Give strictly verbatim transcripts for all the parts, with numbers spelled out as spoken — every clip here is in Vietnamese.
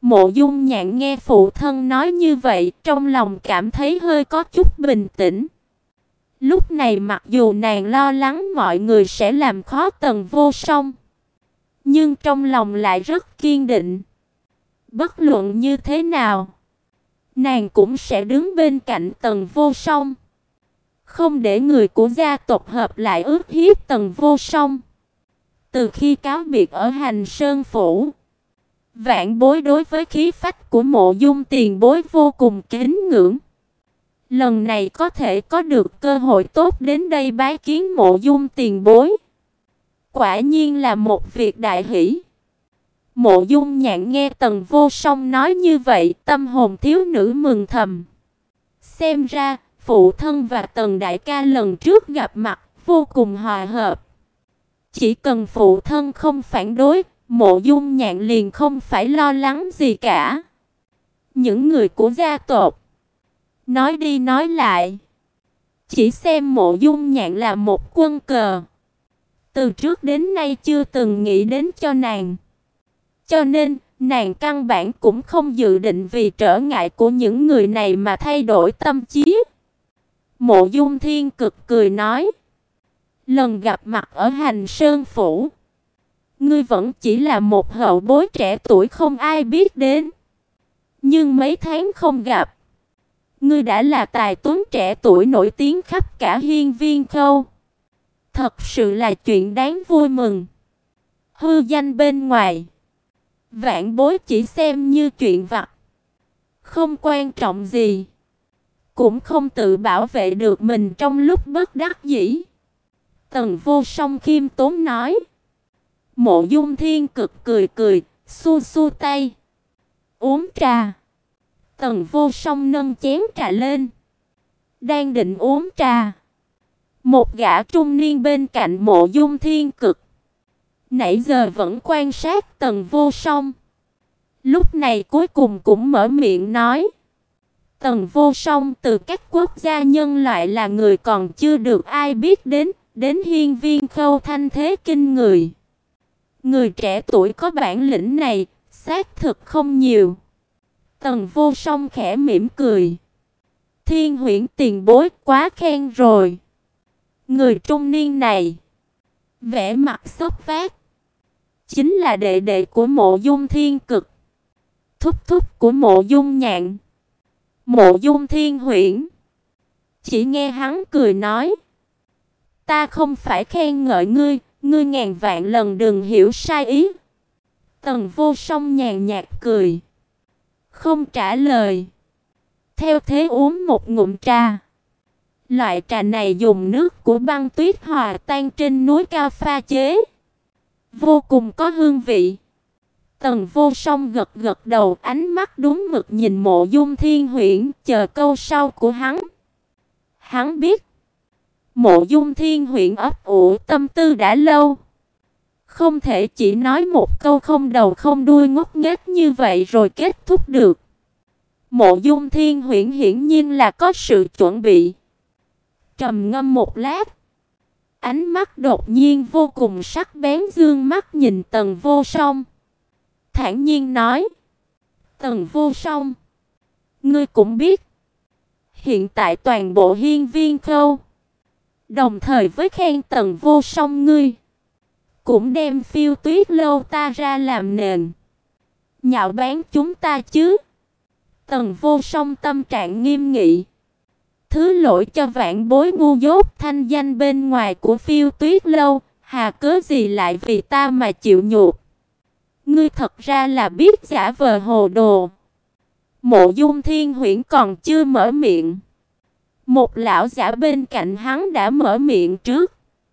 Mộ Dung Nhạn nghe phụ thân nói như vậy, trong lòng cảm thấy hơi có chút bình tĩnh. Lúc này mặc dù nàng lo lắng mọi người sẽ làm khó Tần Vô Song, nhưng trong lòng lại rất kiên định. Bất luận như thế nào, nàng cũng sẽ đứng bên cạnh Tần Vô Song, không để người của gia tộc hợp lại ức hiếp Tần Vô Song. Từ khi cáo biệt ở Hành Sơn phủ, Vạn Bối đối với khí phách của Mộ Dung tiền bối vô cùng kính ngưỡng. Lần này có thể có được cơ hội tốt đến đây bái kiến Mộ Dung tiền bối, quả nhiên là một việc đại hỷ. Mộ Dung Nhạn nghe Tần Vô Song nói như vậy, tâm hồn thiếu nữ mừng thầm. Xem ra, phụ thân và Tần đại ca lần trước gặp mặt vô cùng hòa hợp. Chỉ cần phụ thân không phản đối, Mộ Dung Nhạn liền không phải lo lắng gì cả. Những người của gia tộc nói đi nói lại, chỉ xem Mộ Dung Nhạn là một quân cờ, từ trước đến nay chưa từng nghĩ đến cho nàng. Cho nên, nàng căn bản cũng không dự định vì trở ngại của những người này mà thay đổi tâm trí. Mộ Dung Thiên Cực cười nói, lần gặp mặt ở Hành Sơn phủ, ngươi vẫn chỉ là một hậu bối trẻ tuổi không ai biết đến. Nhưng mấy tháng không gặp, ngươi đã là tài tuấn trẻ tuổi nổi tiếng khắp cả Hiên Viên Khâu. Thật sự là chuyện đáng vui mừng. Hư danh bên ngoài, Vạn Bối chỉ xem như chuyện vặt, không quan trọng gì, cũng không tự bảo vệ được mình trong lúc bất đắc dĩ. Tần Vô Song khiêm tốn nói. Mộ Dung Thiên Cực cười cười, xua xua tay. Uống trà. Tần Vô Song nâng chén trà lên, đang định uống trà, một gã trung niên bên cạnh Mộ Dung Thiên Cực nãy giờ vẫn quan sát Tần Vô Song, lúc này cuối cùng cũng mở miệng nói. Tần Vô Song từ các quốc gia nhân loại là người còn chưa được ai biết đến, đến Hiên Viên Khâu thanh thế kinh người. Người trẻ tuổi có bản lĩnh này, xác thực không nhiều. Tần Vô Song khẽ mỉm cười. Thiên Huyễn tiền bối quá khen rồi. Người trung niên này, vẻ mặt sốc vác, chính là đệ đệ của Mộ Dung Thiên Cực, thúc thúc của Mộ Dung Nhạn, Mộ Dung Thiên Huyễn. Chỉ nghe hắn cười nói, ta không phải khen ngợi ngươi, ngươi ngàn vạn lần đừng hiểu sai ý. Tần Vô Song nhàn nhạt cười, không trả lời, theo thế uống một ngụm trà. Loại trà này dùng nước của băng tuyết hòa tan trên núi cao pha chế, vô cùng có hương vị. Tần Vô Song gật gật đầu, ánh mắt đúng mực nhìn Mộ Dung Thiên Huyễn, chờ câu sau của hắn. Hắn biết Mộ Dung Thiên Huyễn ấp ủ tâm tư đã lâu, không thể chỉ nói một câu không đầu không đuôi ngốc nghếch như vậy rồi kết thúc được. Mộ Dung Thiên Huyễn hiển nhiên là có sự chuẩn bị. Trầm ngâm một lát, ánh mắt đột nhiên vô cùng sắc bén, dương mắt nhìn Tần Vô Song, thản nhiên nói: Tần Vô Song, ngươi cũng biết, hiện tại toàn bộ Hiên Viên Khâu, đồng thời với khen Tần Vô Song ngươi, cũng đem Phiêu Tuyết lâu ta ra làm nền, nhạo báng chúng ta chứ. Tần Vô Song tâm trạng nghiêm nghị. Thứ lỗi cho vạn bối ngu dốt, thanh danh bên ngoài của Phiêu Tuyết lâu, hà cớ gì lại vì ta mà chịu nhục. Ngươi thật ra là biết giả vờ hồ đồ. Mộ Dung Thiên Huyễn còn chưa mở miệng, một lão giả bên cạnh hắn đã mở miệng trước.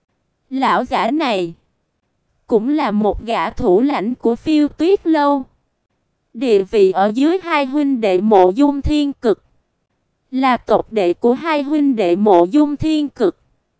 Lão giả này cũng là một gã thủ lãnh của Phiêu Tuyết lâu, địa vị ở dưới hai huynh đệ Mộ Dung Thiên Cực, là tộc đệ của hai huynh đệ Mộ Dung Thiên Cực.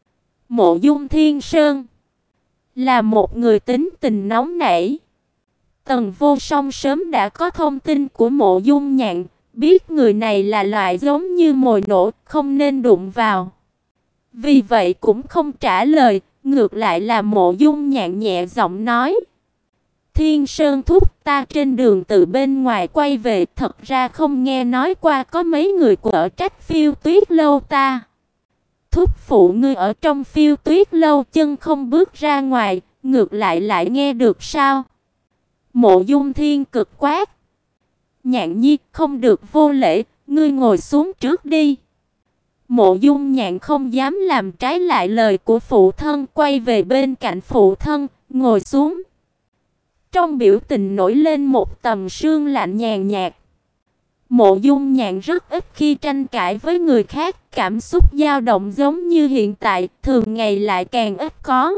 Mộ Dung Thiên Sơn là một người tính tình nóng nảy. Tần Vô Song sớm đã có thông tin của Mộ Dung Nhạn, biết người này là loại giống như mồi nổ, không nên đụng vào. Vì vậy cũng không trả lời, ngược lại là Mộ Dung Nhạn nhẹ giọng nói: Thiên Sơn thúc, ta trên đường từ bên ngoài quay về, thật ra không nghe nói qua có mấy người của trách Phiêu Tuyết lâu ta. Thúc phụ ngươi ở trong Phiêu Tuyết lâu chân không bước ra ngoài, ngược lại lại nghe được sao? Mộ Dung Thiên cực quát. Nhạn Nhi, không được vô lễ, ngươi ngồi xuống trước đi. Mộ Dung Nhạn không dám làm trái lại lời của phụ thân, quay về bên cạnh phụ thân, ngồi xuống. Trong biểu tình nổi lên một tầng sương lạnh nhàn nhạt. Mộ Dung Nhạn rất ít khi tranh cãi với người khác, cảm xúc dao động giống như hiện tại, thường ngày lại càng ít có.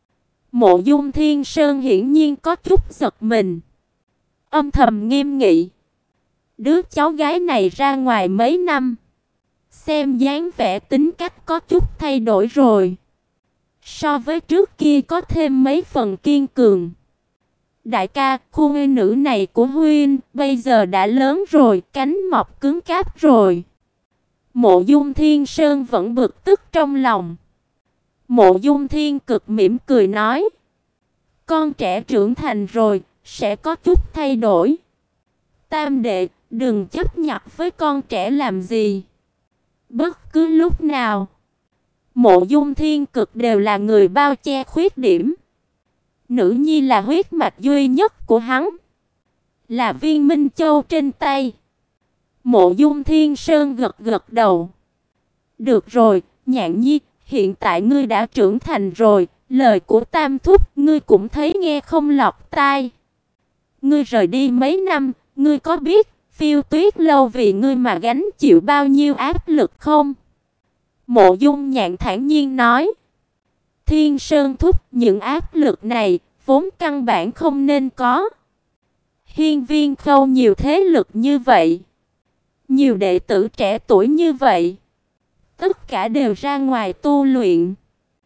Mộ Dung Thiên Sơn hiển nhiên có chút giật mình, âm thầm nghiêm nghị. Đứa cháu gái này ra ngoài mấy năm, xem dáng vẻ tính cách có chút thay đổi rồi. So với trước kia có thêm mấy phần kiên cường. Đại ca, khu nguy nữ này của Huynh bây giờ đã lớn rồi, cánh mọc cứng cáp rồi. Mộ Dung Thiên Sơn vẫn bực tức trong lòng. Mộ Dung Thiên cực mỉm cười nói. Con trẻ trưởng thành rồi, sẽ có chút thay đổi. Tam đệ, đừng chấp nhặt với con trẻ làm gì. Bất cứ lúc nào, Mộ Dung Thiên cực đều là người bao che khuyết điểm. Nữ nhi là huyết mạch duy nhất của hắn, là viên minh châu trên tay. Mộ Dung Thiên Sơn gật gật đầu. Được rồi, Nhạn Nhi, hiện tại ngươi đã trưởng thành rồi, lời của Tam thúc ngươi cũng thấy nghe không lọt tai. Ngươi rời đi mấy năm, ngươi có biết Phiêu Tuyết lâu vì ngươi mà gánh chịu bao nhiêu áp lực không? Mộ Dung Nhạn thản nhiên nói. Thiên Sơn thúc, những áp lực này vốn căn bản không nên có. Hiên Viên Khâu nhiều thế lực như vậy, nhiều đệ tử trẻ tuổi như vậy, tất cả đều ra ngoài tu luyện.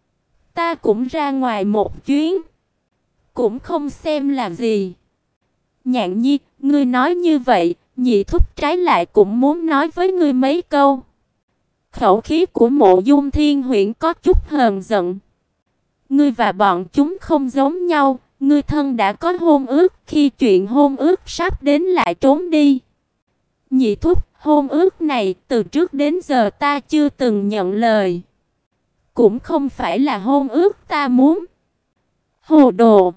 Ta cũng ra ngoài một chuyến, cũng không xem là gì. Nhạn Nhi, ngươi nói như vậy, nhị thúc trái lại cũng muốn nói với ngươi mấy câu. Khẩu khí của Mộ Dung Thiên Huyễn có chút hờn giận. Ngươi và bọn chúng không giống nhau, ngươi thân đã có hôn ước, khi chuyện hôn ước sắp đến lại trốn đi. Nhị thúc, hôn ước này từ trước đến giờ ta chưa từng nhận lời. Cũng không phải là hôn ước ta muốn. Hồ đồ!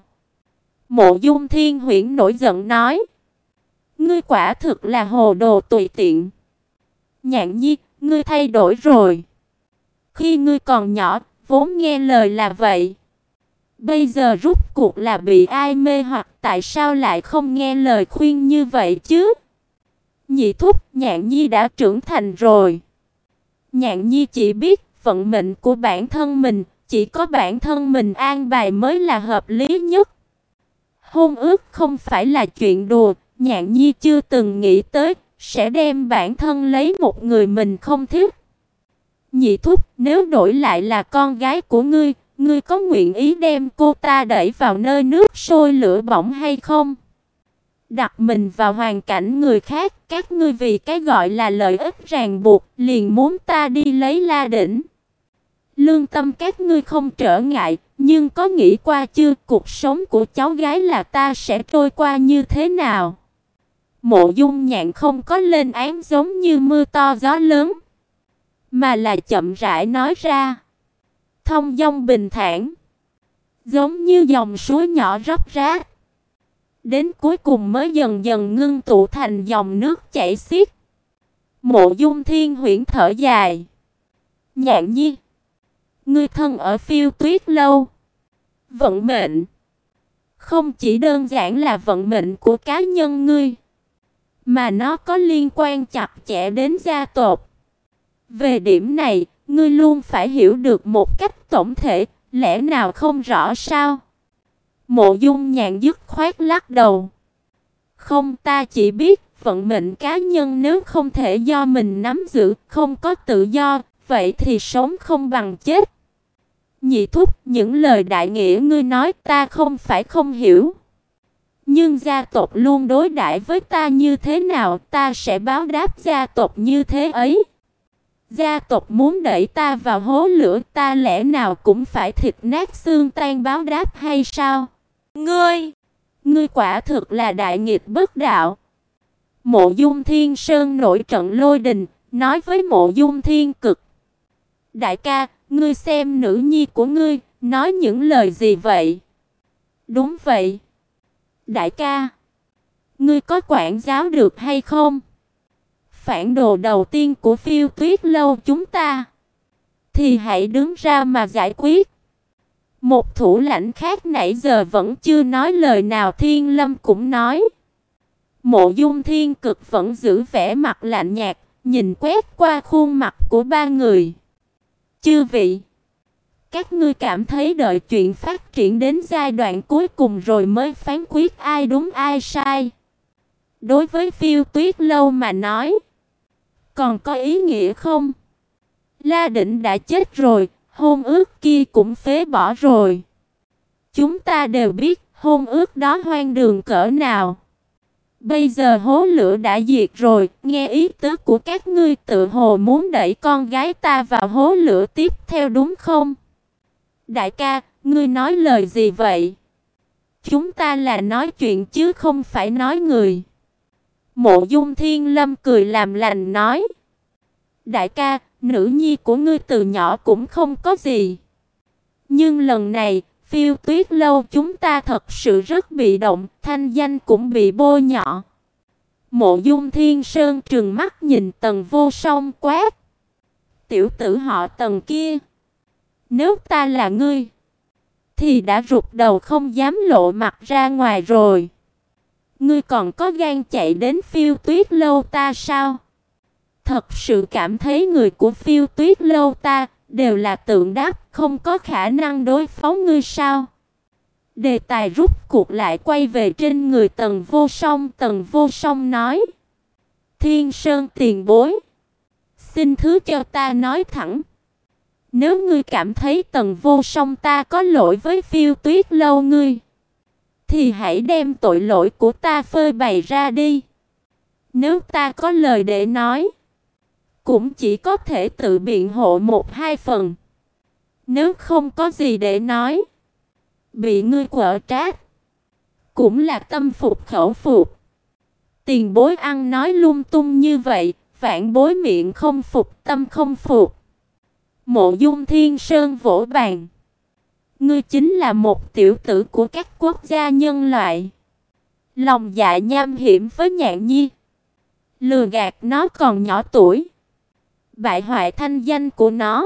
Mộ Dung Thiên Huyễn nổi giận nói. Ngươi quả thực là hồ đồ tùy tiện. Nhạn Nhi, ngươi thay đổi rồi. Khi ngươi còn nhỏ, vốn nghe lời là vậy. Bây giờ rút cuộc là bị ai mê hoặc, tại sao lại không nghe lời khuyên như vậy chứ? Nhị thúc, Nhạn Nhi đã trưởng thành rồi. Nhạn Nhi chỉ biết vận mệnh của bản thân mình, chỉ có bản thân mình an bài mới là hợp lý nhất. Hôn ước không phải là chuyện đùa, Nhạn Nhi chưa từng nghĩ tới sẽ đem bản thân lấy một người mình không thích. Nhị thúc, nếu đổi lại là con gái của ngươi, ngươi có nguyện ý đem cô ta đẩy vào nơi nước sôi lửa bỏng hay không? Đặt mình vào hoàn cảnh người khác, các ngươi vì cái gọi là lợi ích ràng buộc, liền muốn ta đi lấy La Đỉnh. Lương tâm các ngươi không trở ngại, nhưng có nghĩ qua chưa, cuộc sống của cháu gái là ta sẽ trôi qua như thế nào? Mộ Dung Nhạn không có lên án giống như mưa to gió lớn, mà là chậm rãi nói ra. Thông dong bình thản, giống như dòng suối nhỏ róc rách, đến cuối cùng mới dần dần ngưng tụ thành dòng nước chảy xiết. Mộ Dung Thiên Huyễn thở dài. Nhạn Nhi, ngươi thân ở Phiêu Tuyết lâu, vận mệnh không chỉ đơn giản là vận mệnh của cá nhân ngươi, mà nó có liên quan chặt chẽ đến gia tộc. Về điểm này, ngươi luôn phải hiểu được một cách tổng thể, lẽ nào không rõ sao? Mộ Dung Nhạn dứt khoát lắc đầu. Không, ta chỉ biết vận mệnh cá nhân nếu không thể do mình nắm giữ, không có tự do, vậy thì sống không bằng chết. Nhị thúc, những lời đại nghĩa ngươi nói ta không phải không hiểu. Nhưng gia tộc luôn đối đãi với ta như thế nào, ta sẽ báo đáp gia tộc như thế ấy. Gia tộc muốn đẩy ta vào hố lửa, ta lẽ nào cũng phải thịt nát xương tan báo đáp hay sao? Ngươi! Ngươi quả thực là đại nghịch bất đạo. Mộ Dung Thiên Sơn nổi trận lôi đình, nói với Mộ Dung Thiên Cực: Đại ca, ngươi xem nữ nhi của ngươi nói những lời gì vậy? Đúng vậy. Đại ca, ngươi có quản giáo được hay không? Phản đồ đầu tiên của Phiêu Tuyết lâu chúng ta, thì hãy đứng ra mà giải quyết. Một thủ lãnh khác nãy giờ vẫn chưa nói lời nào, Thiên Lâm cũng nói. Mộ Dung Thiên Cực vẫn giữ vẻ mặt lạnh nhạt, nhìn quét qua khuôn mặt của ba người. Chư vị, các ngươi cảm thấy đợi chuyện phát triển đến giai đoạn cuối cùng rồi mới phán quyết ai đúng ai sai? Đối với Phiêu Tuyết lâu mà nói, còn có ý nghĩa không? La Định đã chết rồi, hôn ước kia cũng phế bỏ rồi. Chúng ta đều biết hôn ước đó hoang đường cỡ nào. Bây giờ hố lửa đã diệt rồi, nghe ý tứ của các ngươi tự hồ muốn đẩy con gái ta vào hố lửa tiếp theo đúng không? Đại ca, ngươi nói lời gì vậy? Chúng ta là nói chuyện chứ không phải nói người. Mộ Dung Thiên Lâm cười làm lành nói. Đại ca, nữ nhi của ngươi từ nhỏ cũng không có gì. Nhưng lần này, Phiêu Tuyết lâu chúng ta thật sự rất bị động, thanh danh cũng bị bôi nhọ. Mộ Dung Thiên Sơn trừng mắt nhìn Tần Vô Song quát. Tiểu tử họ Tần kia, nếu ta là ngươi, thì đã rụt đầu không dám lộ mặt ra ngoài rồi. Ngươi còn có gan chạy đến Phiêu Tuyết lâu ta sao? Thật sự cảm thấy người của Phiêu Tuyết lâu ta đều là tượng đáp, không có khả năng đối phó ngươi sao? Đề tài rút cuộc lại quay về trên người Tần Vô Song. Tần Vô Song nói: Thiên Sơn tiền bối, xin thứ cho ta nói thẳng. Nếu ngươi cảm thấy Tần Vô Song ta có lỗi với Phiêu Tuyết lâu ngươi, thì hãy đem tội lỗi của ta phơi bày ra đi. Nếu ta có lời để nói, cũng chỉ có thể tự biện hộ một hai phần. Nếu không có gì để nói, bị ngươi quở trách, cũng là tâm phục khẩu phục. Tiền bối ăn nói lung tung như vậy, vạn bối miệng không phục tâm không phục. Mộ Dung Thiên Sơn vỗ bàn. Ngươi chính là một tiểu tử của các quốc gia nhân loại, lòng dạ nham hiểm với Nhạn Nhi, lừa gạt nó còn nhỏ tuổi, bại hoại thanh danh của nó,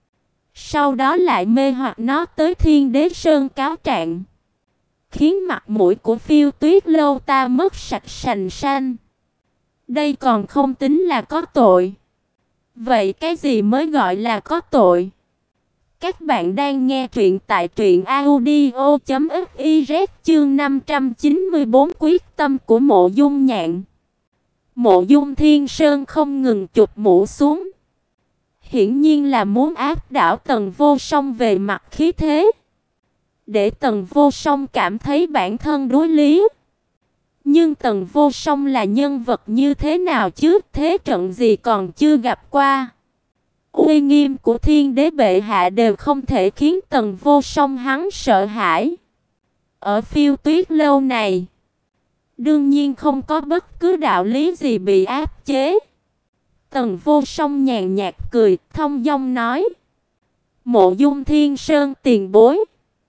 sau đó lại mê hoặc nó tới Thiên Đế Sơn cáo trạng, khiến mặt mũi của Phiêu Tuyết lâu ta mất sạch sành sanh. Đây còn không tính là có tội. Vậy cái gì mới gọi là có tội? Các bạn đang nghe truyện tại truyện audio chấm fiz, chương năm trăm chín mươi tư quyết tâm của Mộ Dung Nhạn. Mộ Dung Thiên Sơn không ngừng chụp mũ xuống, hiển nhiên là muốn áp đảo Tần Vô Song về mặt khí thế, để Tần Vô Song cảm thấy bản thân đối lý. Nhưng Tần Vô Song là nhân vật như thế nào chứ? Thế trận gì còn chưa gặp qua. Uy nghiêm của Thiên Đế bệ hạ đều không thể khiến Tần Vô Song hắn sợ hãi. Ở Phiêu Tuyết lâu này, đương nhiên không có bất cứ đạo lý gì bị áp chế. Tần Vô Song nhàn nhạt cười, thông dong nói: Mộ Dung Thiên Sơn tiền bối,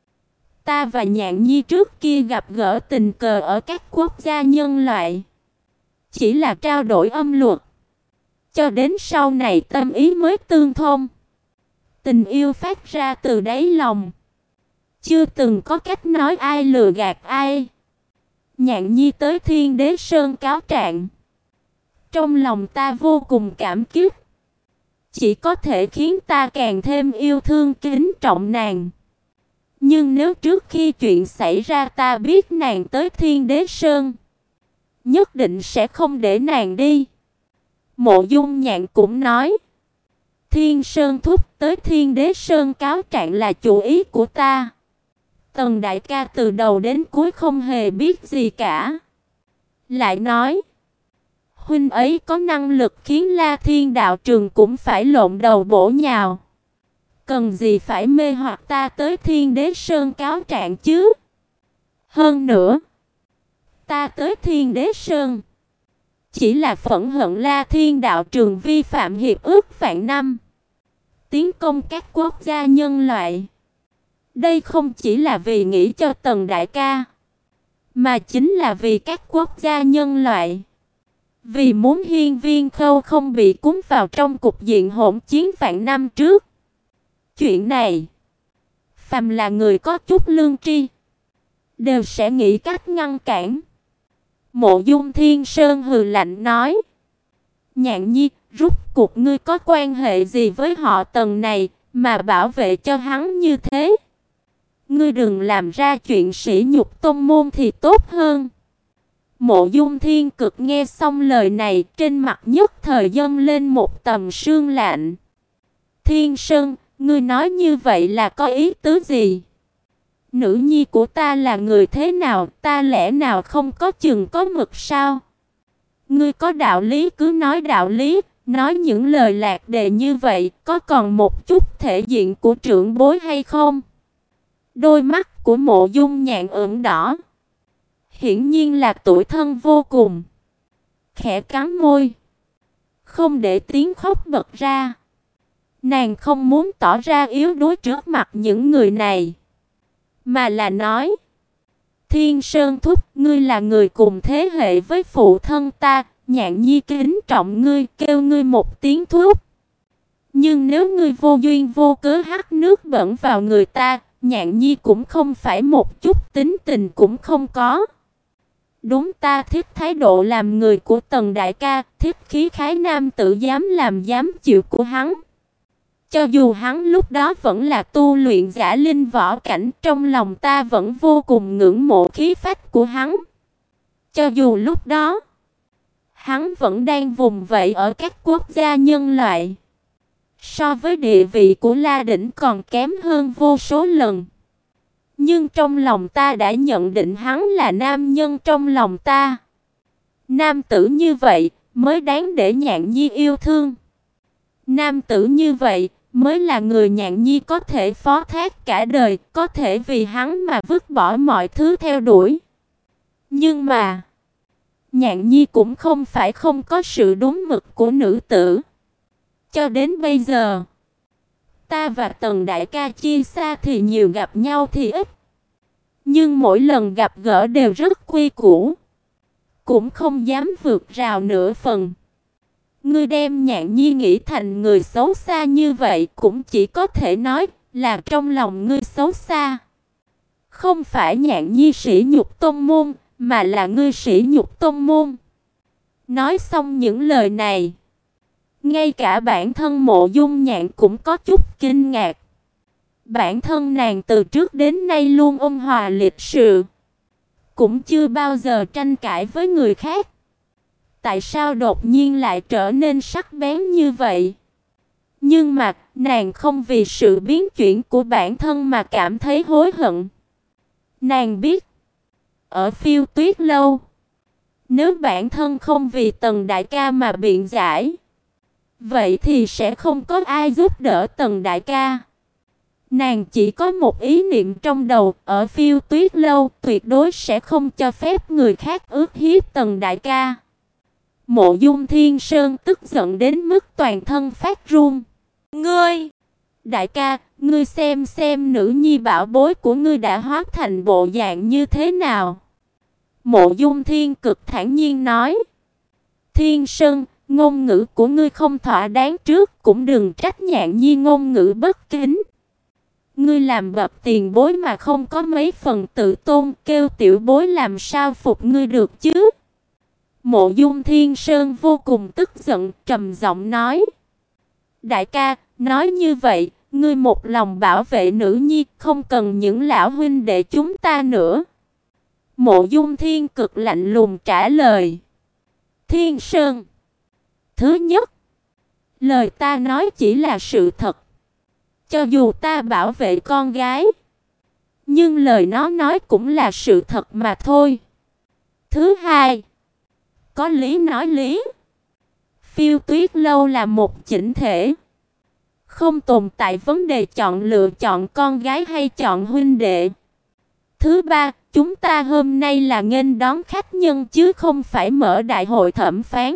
ta và Nhạn Nhi trước kia gặp gỡ tình cờ ở các quốc gia nhân loại, chỉ là trao đổi âm luật, cho đến sau này tâm ý mới tương thông. Tình yêu phát ra từ đáy lòng, chưa từng có cách nói ai lừa gạt ai. Nhạn Nhi tới Thiên Đế Sơn cáo trạng, trong lòng ta vô cùng cảm kích, chỉ có thể khiến ta càng thêm yêu thương kính trọng nàng. Nhưng nếu trước khi chuyện xảy ra ta biết nàng tới Thiên Đế Sơn, nhất định sẽ không để nàng đi. Mộ Dung Nhạn cũng nói: Thiên Sơn thúc tới Thiên Đế Sơn cáo trạng là chủ ý của ta. Tần đại ca từ đầu đến cuối không hề biết gì cả. Lại nói: huynh ấy có năng lực khiến La Thiên đạo trường cũng phải lộn đầu bổ nhào. Cần gì phải mê hoặc ta tới Thiên Đế Sơn cáo trạng chứ? Hơn nữa, ta tới Thiên Đế Sơn, chỉ là phẫn hận La Thiên đạo trường vi phạm hiệp ước vạn năm, tiến công các quốc gia nhân loại. Đây không chỉ là vì nghĩ cho Tần đại ca, mà chính là vì các quốc gia nhân loại. Vì muốn Hiên Viên Khâu không bị cuốn vào trong cục diện hỗn chiến vạn năm trước. Chuyện này, phàm là người có chút lương tri, đều sẽ nghĩ cách ngăn cản. Mộ Dung Thiên Sơn hừ lạnh nói: Nhạn Nhi, rốt cuộc ngươi có quan hệ gì với họ Tần này mà bảo vệ cho hắn như thế? Ngươi đừng làm ra chuyện sỉ nhục tôn môn thì tốt hơn. Mộ Dung Thiên Cực nghe xong lời này, trên mặt nhất thời dâng lên một tầng sương lạnh. Thiên Sơn, ngươi nói như vậy là có ý tứ gì? Nữ nhi của ta là người thế nào, ta lẽ nào không có chừng có mực sao? Ngươi có đạo lý cứ nói đạo lý, nói những lời lạc đề như vậy, có còn một chút thể diện của trưởng bối hay không? Đôi mắt của Mộ Dung Nhạn ửng đỏ, hiển nhiên là tủi thân vô cùng. Khẽ cắn môi, không để tiếng khóc bật ra. Nàng không muốn tỏ ra yếu đuối trước mặt những người này, mà là nói: Thiên Sơn thúc, ngươi là người cùng thế hệ với phụ thân ta, Nhạn Nhi kính trọng ngươi, kêu ngươi một tiếng thúc. Nhưng nếu ngươi vô duyên vô cớ hắt nước bẩn vào người ta, Nhạn Nhi cũng không phải một chút tính tình cũng không có. Đúng, ta thích thái độ làm người của Tần đại ca, thích khí khái nam tử dám làm dám chịu của hắn. Cho dù hắn lúc đó vẫn là tu luyện giả linh võ cảnh, trong lòng ta vẫn vô cùng ngưỡng mộ khí phách của hắn. Cho dù lúc đó hắn vẫn đang vùng vẫy ở các quốc gia nhân loại, so với địa vị của La Đỉnh còn kém hơn vô số lần. Nhưng trong lòng ta đã nhận định hắn là nam nhân trong lòng ta. Nam tử như vậy mới đáng để Nhạn Nhi yêu thương. Nam tử như vậy mới là người Nhạn Nhi có thể phó thác cả đời, có thể vì hắn mà vứt bỏ mọi thứ theo đuổi. Nhưng mà Nhạn Nhi cũng không phải không có sự đúng mực của nữ tử. Cho đến bây giờ, ta và Tần đại ca chia xa thì nhiều, gặp nhau thì ít. Nhưng mỗi lần gặp gỡ đều rất quy củ, cũng không dám vượt rào nửa phần. Ngươi đem Nhạn Nhi nghĩ thành người xấu xa như vậy, cũng chỉ có thể nói là trong lòng ngươi xấu xa. Không phải Nhạn Nhi sỉ nhục tôn môn, mà là ngươi sỉ nhục tôn môn. Nói xong những lời này, ngay cả bản thân Mộ Dung Nhạn cũng có chút kinh ngạc. Bản thân nàng từ trước đến nay luôn ôn hòa lịch sự, cũng chưa bao giờ tranh cãi với người khác. Tại sao đột nhiên lại trở nên sắc bén như vậy? Nhưng mà nàng không vì sự biến chuyển của bản thân mà cảm thấy hối hận. Nàng biết, ở Phiêu Tuyết lâu, nếu bản thân không vì Tần đại ca mà biện giải, vậy thì sẽ không có ai giúp đỡ Tần đại ca. Nàng chỉ có một ý niệm trong đầu, ở Phiêu Tuyết lâu tuyệt đối sẽ không cho phép người khác ức hiếp Tần đại ca. Mộ Dung Thiên Sơn tức giận đến mức toàn thân phát run. Ngươi, đại ca, ngươi xem xem nữ nhi bảo bối của ngươi đã hóa thành bộ dạng như thế nào? Mộ Dung Thiên Cực thản nhiên nói. Thiên Sơn, ngôn ngữ của ngươi không thỏa đáng trước, cũng đừng trách Nhạn Nhi ngôn ngữ bất kính. Ngươi làm bậc tiền bối mà không có mấy phần tự tôn, kêu tiểu bối làm sao phục ngươi được chứ? Mộ Dung Thiên Sơn vô cùng tức giận, trầm giọng nói. Đại ca, nói như vậy, ngươi một lòng bảo vệ nữ nhi, không cần những lão huynh đệ chúng ta nữa. Mộ Dung Thiên Cực lạnh lùng trả lời. Thiên Sơn, thứ nhất, lời ta nói chỉ là sự thật. Cho dù ta bảo vệ con gái, nhưng lời nó nói cũng là sự thật mà thôi. Thứ hai, có lý nói lý. Phiêu Tuyết lâu là một chỉnh thể, không tồn tại vấn đề chọn lựa chọn con gái hay chọn huynh đệ. Thứ ba, chúng ta hôm nay là nghênh đón khách nhân chứ không phải mở đại hội thẩm phán.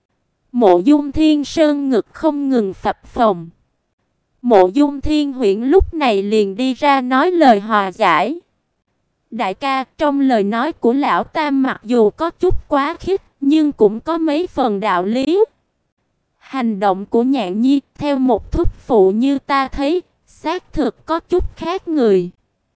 Mộ Dung Thiên Sơn ngực không ngừng phập phồng. Mộ Dung Thiên Huyễn lúc này liền đi ra nói lời hòa giải. Đại ca, trong lời nói của lão tam mặc dù có chút quá khích, nhưng cũng có mấy phần đạo lý. Hành động của Nhạn Nhi theo một thúc phụ như ta thấy, xác thực có chút khác người.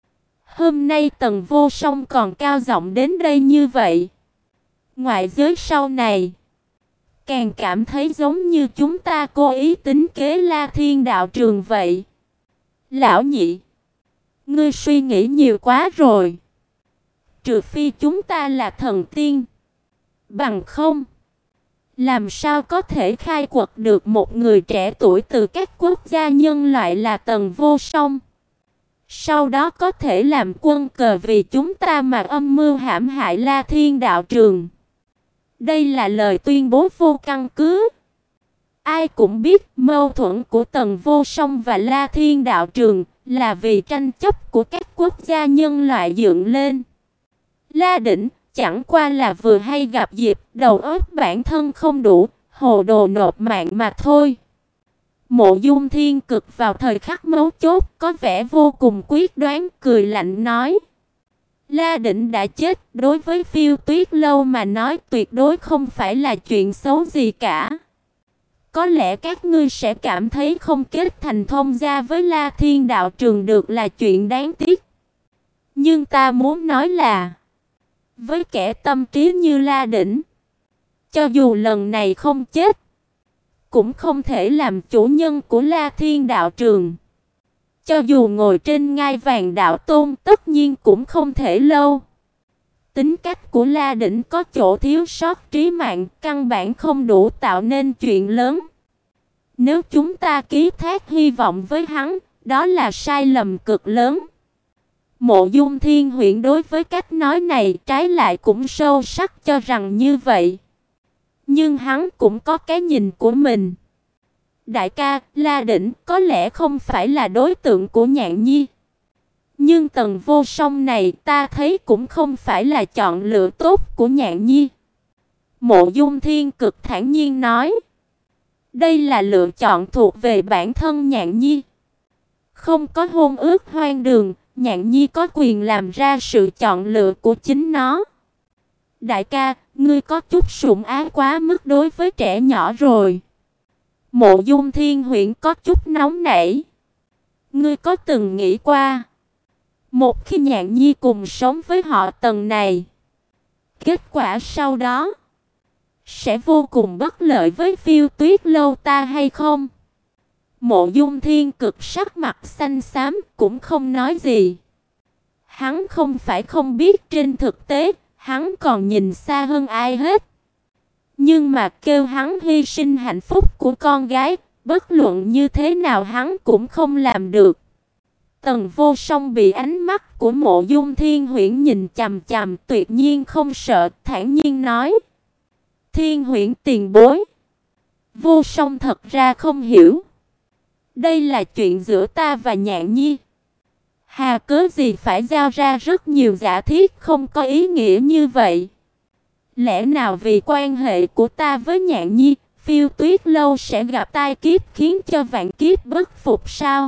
Hôm nay Tần Vô Song còn cao giọng đến đây như vậy. Ngoại giới sau này càng cảm thấy giống như chúng ta cố ý tính kế La Thiên đạo trường vậy. Lão nhị, ngươi suy nghĩ nhiều quá rồi. Trừ phi chúng ta là thần tiên, bằng không làm sao có thể khai quật được một người trẻ tuổi từ các quốc gia nhân loại là Tần Vô Song, sau đó có thể làm quân cờ vì chúng ta mà âm mưu hãm hại La Thiên đạo trường. Đây là lời tuyên bố vô căn cứ. Ai cũng biết mâu thuẫn của Tần Vô Song và La Thiên đạo trường là vì tranh chấp của các quốc gia nhân loại dựng lên. La Đỉnh chẳng qua là vừa hay gặp dịp, đầu óc bản thân không đủ, hồ đồ nộp mạng mà thôi. Mộ Dung Thiên Cực vào thời khắc mấu chốt có vẻ vô cùng quyết đoán, cười lạnh nói: La Đỉnh đã chết, đối với Phiêu Tuyết Lâu mà nói tuyệt đối không phải là chuyện xấu gì cả. Có lẽ các ngươi sẽ cảm thấy không kết thành thông gia với La Thiên đạo trường được là chuyện đáng tiếc. Nhưng ta muốn nói là, với kẻ tâm trí như La Đỉnh, cho dù lần này không chết, cũng không thể làm chủ nhân của La Thiên đạo trường. Cho dù ngồi trên ngai vàng đạo tôn, tất nhiên cũng không thể lâu. Tính cách của La Đỉnh có chỗ thiếu sót trí mạng, căn bản không đủ tạo nên chuyện lớn. Nếu chúng ta ký thác hy vọng với hắn, đó là sai lầm cực lớn. Mộ Dung Thiên Huyễn đối với cách nói này trái lại cũng sâu sắc cho rằng như vậy. Nhưng hắn cũng có cái nhìn của mình. Đại ca, La Đỉnh có lẽ không phải là đối tượng của Nhạn Nhi. Nhưng Tần Vô Song này ta thấy cũng không phải là chọn lựa tốt của Nhạn Nhi. Mộ Dung Thiên Cực thản nhiên nói: đây là lựa chọn thuộc về bản thân Nhạn Nhi. Không có hôn ước hoang đường, Nhạn Nhi có quyền làm ra sự chọn lựa của chính nó. Đại ca, ngươi có chút sủng ái quá mức đối với trẻ nhỏ rồi. Mộ Dung Thiên Huyễn có chút nóng nảy. Ngươi có từng nghĩ qua, một khi Nhạn Nhi cùng sống với họ Tần này, kết quả sau đó sẽ vô cùng bất lợi với Phiêu Tuyết Lâu ta hay không? Mộ Dung Thiên Cực sắc mặt xanh xám cũng không nói gì. Hắn không phải không biết, trên thực tế hắn còn nhìn xa hơn ai hết. Nhưng mà kêu hắn hy sinh hạnh phúc của con gái, bất luận như thế nào hắn cũng không làm được. Tần Vô Song bị ánh mắt của Mộ Dung Thiên Huyễn nhìn chằm chằm, tuyệt nhiên không sợ, thản nhiên nói: Thiên Huyễn tiền bối, Vô Song thật ra không hiểu. Đây là chuyện giữa ta và Nhạn Nhi. Hà cớ gì phải giao ra rất nhiều giả thiết không có ý nghĩa như vậy? Lẽ nào vì quan hệ của ta với Nhạn Nhi, Phiêu Tuyết Lâu sẽ gặp tai kiếp khiến cho vạn kiếp bất phục sao?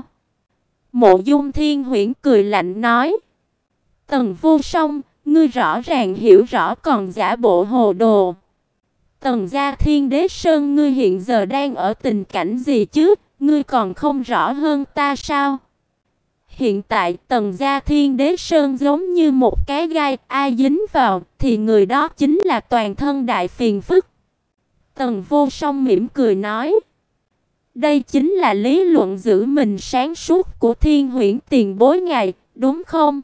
Mộ Dung Thiên Huyễn cười lạnh nói: Tần Vô Song, ngươi rõ ràng hiểu rõ còn giả bộ hồ đồ. Tần gia Thiên Đế Sơn ngươi hiện giờ đang ở tình cảnh gì chứ, ngươi còn không rõ hơn ta sao? Hiện tại Tần gia Thiên Đế Sơn giống như một cái gai, ai dính vào thì người đó chính là toàn thân đại phiền phức. Tần Vô Song mỉm cười nói: đây chính là lý luận giữ mình sáng suốt của Thiên Huyễn tiền bối ngài, đúng không?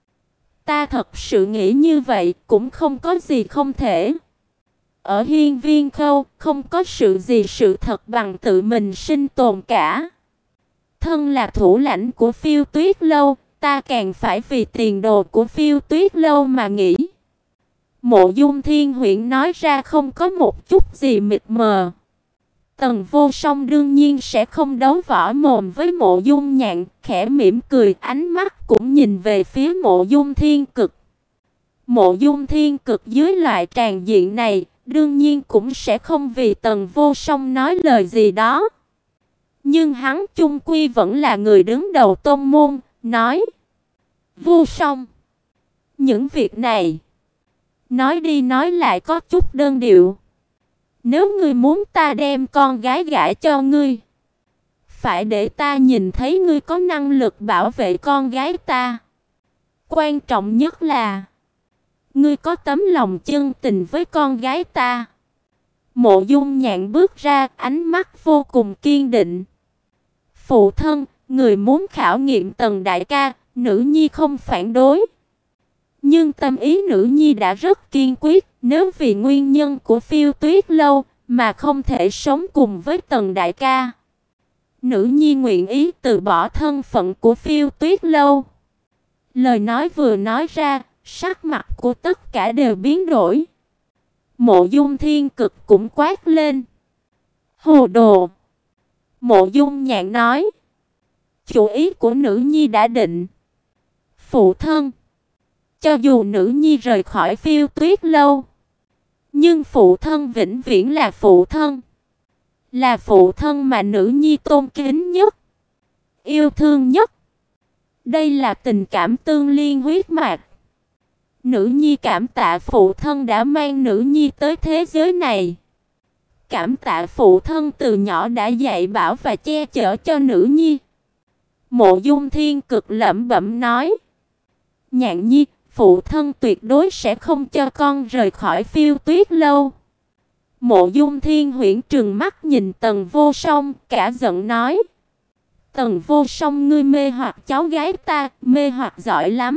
Ta thật sự nghĩ như vậy, cũng không có gì không thể. Ở Hiên Viên Khâu, không có sự gì sự thật bằng tự mình sinh tồn cả. Thân là thủ lãnh của Phiêu Tuyết Lâu, ta càng phải vì tiền đồ của Phiêu Tuyết Lâu mà nghĩ. Mộ Dung Thiên Huyễn nói ra không có một chút gì mịt mờ. Tần Vô Song đương nhiên sẽ không đấu võ mồm với Mộ Dung Nhạn, khẽ mỉm cười, ánh mắt cũng nhìn về phía Mộ Dung Thiên Cực. Mộ Dung Thiên Cực dưới loại tràn diện này, đương nhiên cũng sẽ không vì Tần Vô Song nói lời gì đó. Nhưng hắn chung quy vẫn là người đứng đầu tôn môn, nói: "Vô Song, những việc này, nói đi nói lại có chút đơn điệu. Nếu ngươi muốn ta đem con gái gả cho ngươi, phải để ta nhìn thấy ngươi có năng lực bảo vệ con gái ta. Quan trọng nhất là ngươi có tấm lòng chân tình với con gái ta." Mộ Dung Nhạn bước ra, ánh mắt vô cùng kiên định. "Phụ thân, người muốn khảo nghiệm Tần đại ca, nữ nhi không phản đối. Nhưng tâm ý nữ nhi đã rất kiên quyết, nếu vì nguyên nhân của Phiêu Tuyết lâu mà không thể sống cùng với Tần đại ca, nữ nhi nguyện ý từ bỏ thân phận của Phiêu Tuyết lâu." Lời nói vừa nói ra, sắc mặt của tất cả đều biến đổi. Mộ Dung Thiên Cực cũng quát lên: "Hồ đồ!" Mộ Dung Nhạn nói: "Chủ ý của nữ nhi đã định. Phụ thân, cho dù nữ nhi rời khỏi Phiêu Tuyết lâu, nhưng phụ thân vĩnh viễn là phụ thân, là phụ thân mà nữ nhi tôn kính nhất, yêu thương nhất. Đây là tình cảm tương liên huyết mạch. Nữ nhi cảm tạ phụ thân đã mang nữ nhi tới thế giới này. Cảm tạ phụ thân từ nhỏ đã dạy bảo và che chở cho nữ nhi." Mộ Dung Thiên Cực lẩm bẩm nói: "Nhạn nhi, phụ thân tuyệt đối sẽ không cho con rời khỏi Phiêu Tuyết lâu." Mộ Dung Thiên Huyễn trừng mắt nhìn Tần Vô Song, cả giận nói: "Tần Vô Song, ngươi mê hoặc cháu gái ta, mê hoặc giỏi lắm.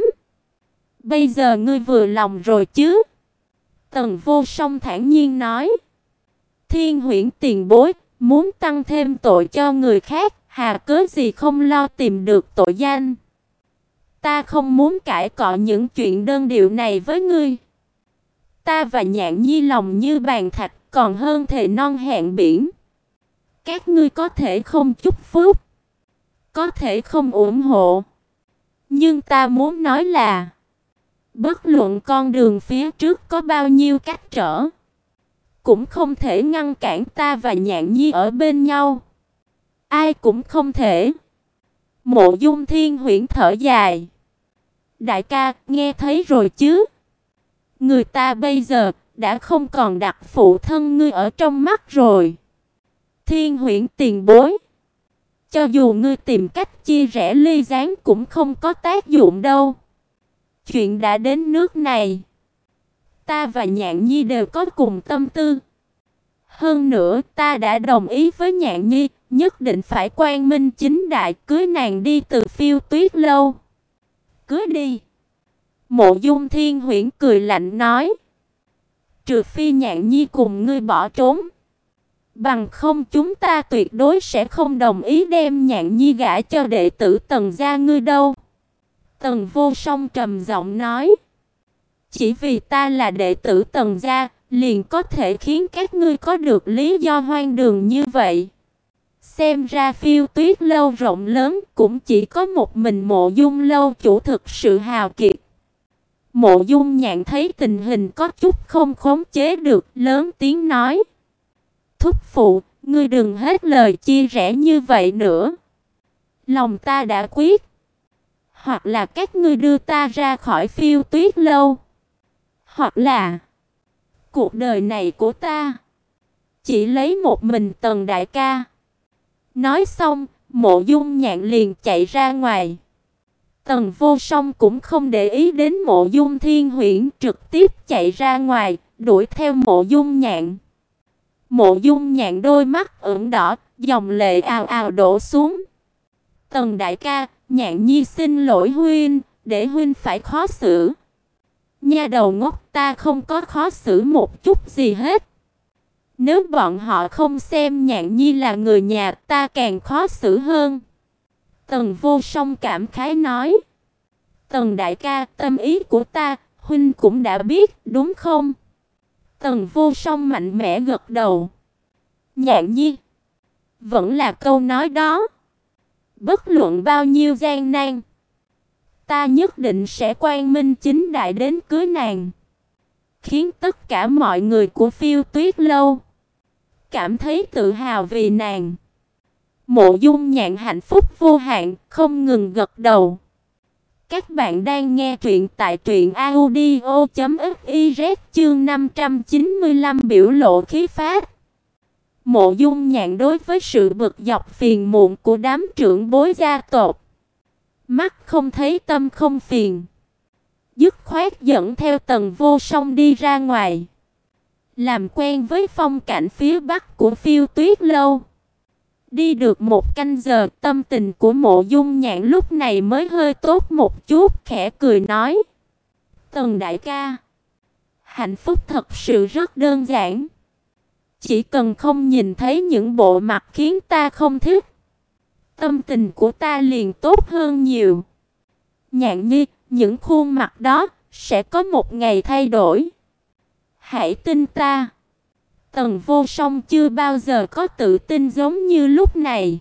Bây giờ ngươi vừa lòng rồi chứ?" Tần Vô Song thản nhiên nói: "Thiên Huyễn tiền bối, muốn tăng thêm tội cho người khác, hà cớ gì không lo tìm được tội danh. Ta không muốn cãi cọ những chuyện đơn điệu này với ngươi. Ta và Nhạn nhi lòng như bàn thạch, còn hơn thề non hẹn biển. Các ngươi có thể không chúc phúc, có thể không ủng hộ, nhưng ta muốn nói là bất luận con đường phía trước có bao nhiêu cách trở, cũng không thể ngăn cản ta và Nhạn nhi ở bên nhau. Ai cũng không thể." Mộ Dung Thiên Huyễn thở dài: "Đại ca, nghe thấy rồi chứ? Người ta bây giờ đã không còn đặt phụ thân ngươi ở trong mắt rồi. Thiên Huyễn tiền bối, cho dù ngươi tìm cách chia rẽ ly gián cũng không có tác dụng đâu. Chuyện đã đến nước này, ta và Nhạn nhi đều có cùng tâm tư. Hơn nữa, ta đã đồng ý với Nhạn nhi, nhất định phải quang minh chính đại cưới nàng đi từ Phiêu Tuyết lâu." "Cưới đi." Mộ Dung Thiên Huyễn cười lạnh nói: "Trừ phi Nhạn nhi cùng ngươi bỏ trốn, bằng không chúng ta tuyệt đối sẽ không đồng ý đem Nhạn nhi gả cho đệ tử Tần gia ngươi đâu." Tần Vô Song trầm giọng nói: "Chỉ vì ta là đệ tử Tần gia, liền có thể khiến các ngươi có được lý do hoang đường như vậy. Xem ra Phiêu Tuyết lâu rộng lớn, cũng chỉ có một mình Mộ Dung lâu chủ thực sự hào kiệt." Mộ Dung Nhạn thấy tình hình có chút không khống chế được, lớn tiếng nói: "Thúc phụ, ngươi đừng hết lời chia rẽ như vậy nữa. Lòng ta đã quyết. Hoặc là các ngươi đưa ta ra khỏi Phiêu Tuyết lâu, hoặc là cuộc đời này của ta chỉ lấy một mình Tần đại ca." Nói xong, Mộ Dung Nhạn liền chạy ra ngoài. Tần Vô Song cũng không để ý đến Mộ Dung Thiên Huyễn, trực tiếp chạy ra ngoài, đuổi theo Mộ Dung Nhạn. Mộ Dung Nhạn đôi mắt ửng đỏ, dòng lệ ào ào đổ xuống. "Tần đại ca, Nhạn nhi xin lỗi huynh, để huynh phải khó xử." "Nha đầu ngốc, ta không có khó xử một chút gì hết. Nếu bọn họ không xem Nhạn nhi là người nhà, ta càng khó xử hơn." Tần Vô Song cảm khái nói: "Tần đại ca, tâm ý của ta, huynh cũng đã biết, đúng không?" Tần Vô Song mạnh mẽ gật đầu. "Nhạn nhi, vẫn là câu nói đó. Bất luận bao nhiêu gian nan, Ta nhất định sẽ quang minh chính đại đến cưới nàng, khiến tất cả mọi người của Phiêu Tuyết lâu cảm thấy tự hào vì nàng. Mộ Dung Nhạn hạnh phúc vô hạn, không ngừng gật đầu. Các bạn đang nghe truyện tại truyện audio chấm fiz chương năm trăm chín mươi lăm biểu lộ khí phách. Mộ Dung Nhạn đối với sự bực dọc phiền muộn của đám trưởng bối gia tộc, mắt không thấy tâm không phiền, dứt khoát dẫn theo Tần Vô Song đi ra ngoài, làm quen với phong cảnh phía bắc của Phiêu Tuyết lâu. Đi được một canh giờ, tâm tình của Mộ Dung Nhạn lúc này mới hơi tốt một chút, khẽ cười nói: "Tần đại ca, hạnh phúc thật sự rất đơn giản. Chỉ cần không nhìn thấy những bộ mặt khiến ta không thích, tâm tình của ta liền tốt hơn nhiều. Nhạn nhi, những khuôn mặt đó sẽ có một ngày thay đổi. Hãy tin ta." Tần Vô Song chưa bao giờ có tự tin giống như lúc này.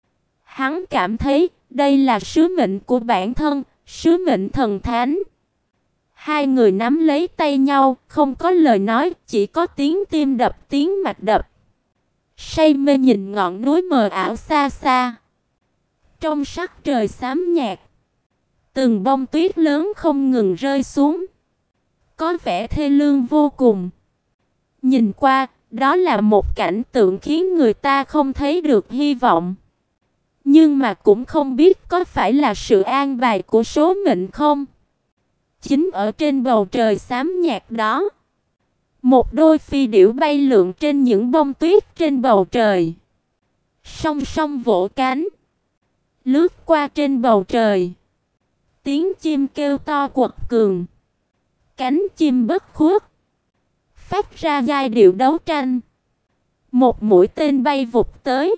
Hắn cảm thấy đây là sứ mệnh của bản thân, sứ mệnh thần thánh. Hai người nắm lấy tay nhau, không có lời nói, chỉ có tiếng tim đập, tiếng mạch đập. Say mê nhìn ngọn núi mờ ảo xa xa. Trong sắc trời xám nhạt, từng bông tuyết lớn không ngừng rơi xuống, có vẻ thê lương vô cùng. Nhìn qua, đó là một cảnh tượng khiến người ta không thấy được hy vọng. Nhưng mà cũng không biết có phải là sự an bài của số mệnh không. Chính ở trên bầu trời xám nhạt đó, một đôi phi điểu bay lượn trên những bông tuyết trên bầu trời, song song vỗ cánh, lướt qua trên bầu trời. Tiếng chim kêu to quật cường, cánh chim bất khuất, phát ra giai điệu đấu tranh. Một mũi tên bay vụt tới,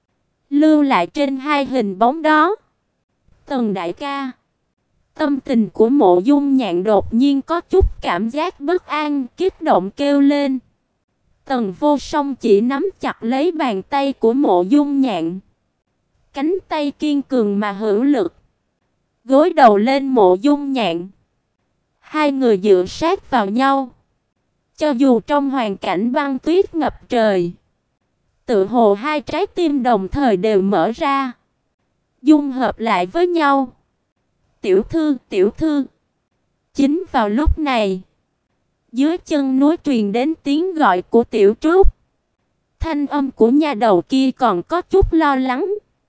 lưu lại trên hai hình bóng đó. "Tần đại ca." Tâm tình của Mộ Dung Nhạn đột nhiên có chút cảm giác bất an, kích động kêu lên. Tần Vô Song chỉ nắm chặt lấy bàn tay của Mộ Dung Nhạn, cánh tay kiên cường mà hữu lực, gối đầu lên Mộ Dung Nhạn. Hai người dựa sát vào nhau. Cho dù trong hoàn cảnh băng tuyết ngập trời, tự hồ hai trái tim đồng thời đều mở ra, dung hợp lại với nhau. "Tiểu thư, tiểu thư." Chính vào lúc này, dưới chân núi truyền đến tiếng gọi của Tiểu Trúc. Thanh âm của nha đầu kia còn có chút lo lắng.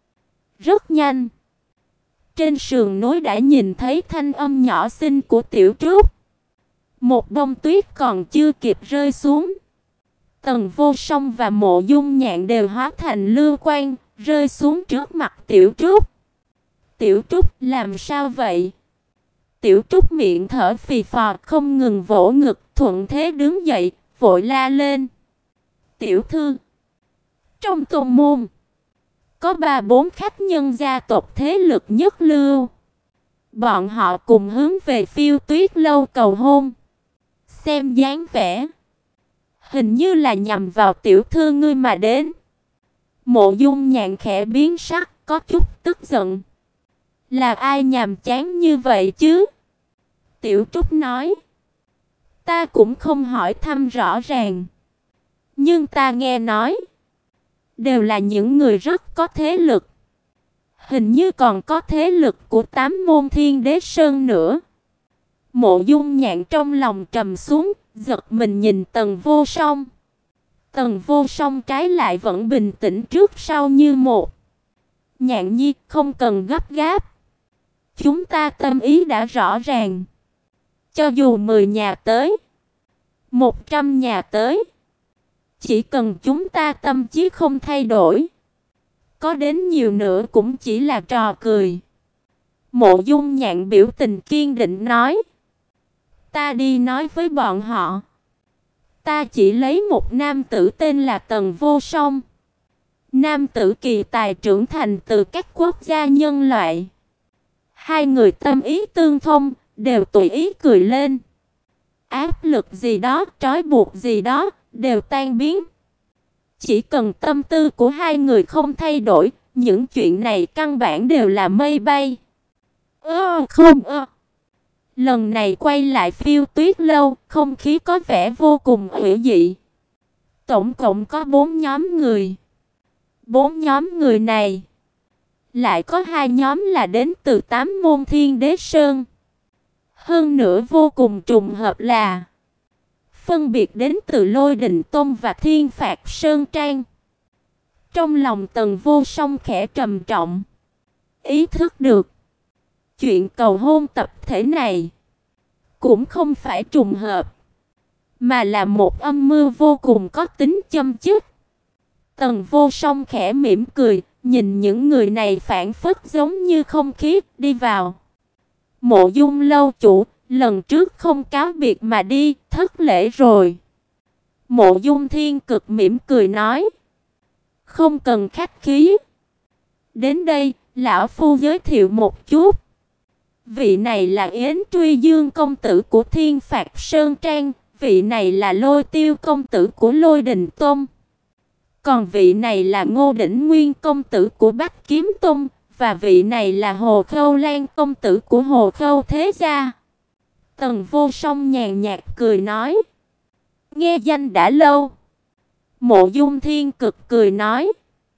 Rất nhanh, trên sườn núi đã nhìn thấy thanh âm nhỏ xinh của Tiểu Trúc. Một bông tuyết còn chưa kịp rơi xuống, Tần Vô Song và Mộ Dung Nhạn đều hóa thành lưu quang, rơi xuống trước mặt Tiểu Trúc. "Tiểu Trúc, làm sao vậy?" Tiểu Trúc miệng thở phì phò, không ngừng vỗ ngực, thuận thế đứng dậy, vội la lên: "Tiểu thư, trong tôn môn có ba bốn khách nhân gia tộc thế lực nhất lưu. Bọn họ cùng hướng về Phiêu Tuyết lâu cầu hôn. Xem dáng vẻ, hình như là nhằm vào tiểu thư ngươi mà đến." Mộ Dung Nhạn khẽ biến sắc, có chút tức giận. "Là ai nhàm chán như vậy chứ?" Tiểu Trúc nói: "Ta cũng không hỏi thăm rõ ràng, nhưng ta nghe nói đều là những người rất có thế lực. Hình như còn có thế lực của tám môn Thiên Đế Sơn nữa." Mộ Dung Nhạn trong lòng trầm xuống, giật mình nhìn Tần Vô Song. Tần Vô Song trái lại vẫn bình tĩnh trước sau như một. "Nhạn nhi, không cần gấp gáp. Chúng ta tâm ý đã rõ ràng. Cho dù mười nhà tới, một trăm nhà tới, chỉ cần chúng ta tâm chí không thay đổi, có đến nhiều nữa cũng chỉ là trò cười." Mộ Dung Nhạn biểu tình kiên định nói: "Ta đi nói với bọn họ. Ta chỉ lấy một nam tử tên là Tần Vô Song. Nam tử kỳ tài trưởng thành từ các quốc gia nhân loại. Hai người tâm ý tương thông, đều tùy ý cười lên. Áp lực gì đó, trói buộc gì đó, đều tan biến. Chỉ cần tâm tư của hai người không thay đổi, những chuyện này căn bản đều là mây bay." Ơ không ơ. Lần này quay lại Phiêu Tuyết lâu, không khí có vẻ vô cùng ủy dị. Tổng cộng có bốn nhóm người. Bốn nhóm người này lại có hai nhóm là đến từ tám môn Thiên Đế Sơn. Hơn nữa vô cùng trùng hợp là phân biệt đến từ Lôi Đình Tông và Thiên Phạt Sơn Trang. Trong lòng Tần Vô Song khẽ trầm trọng, ý thức được chuyện cầu hôn tập thể này cũng không phải trùng hợp, mà là một âm mưu vô cùng có tính châm chích. Tần Vô Song khẽ mỉm cười, nhìn những người này phảng phất giống như không khí đi vào. Mộ Dung lâu chủ, lần trước không cáo biệt mà đi, thất lễ rồi. Mộ Dung Thiên Cực mỉm cười nói, không cần khách khí. Đến đây, lão phu giới thiệu một chút. Vị này là Yến Truy Dương công tử của Thiên Phạt Sơn Trang, vị này là Lôi Tiêu công tử của Lôi Đình Tông. Còn vị này là Ngô Đỉnh Nguyên công tử của Bách Kiếm Tông, và vị này là Hồ Khâu Lan công tử của Hồ Khâu Thế Gia. Tần Vô Song nhàn nhạt cười nói, nghe danh đã lâu. Mộ Dung Thiên Cực cười nói,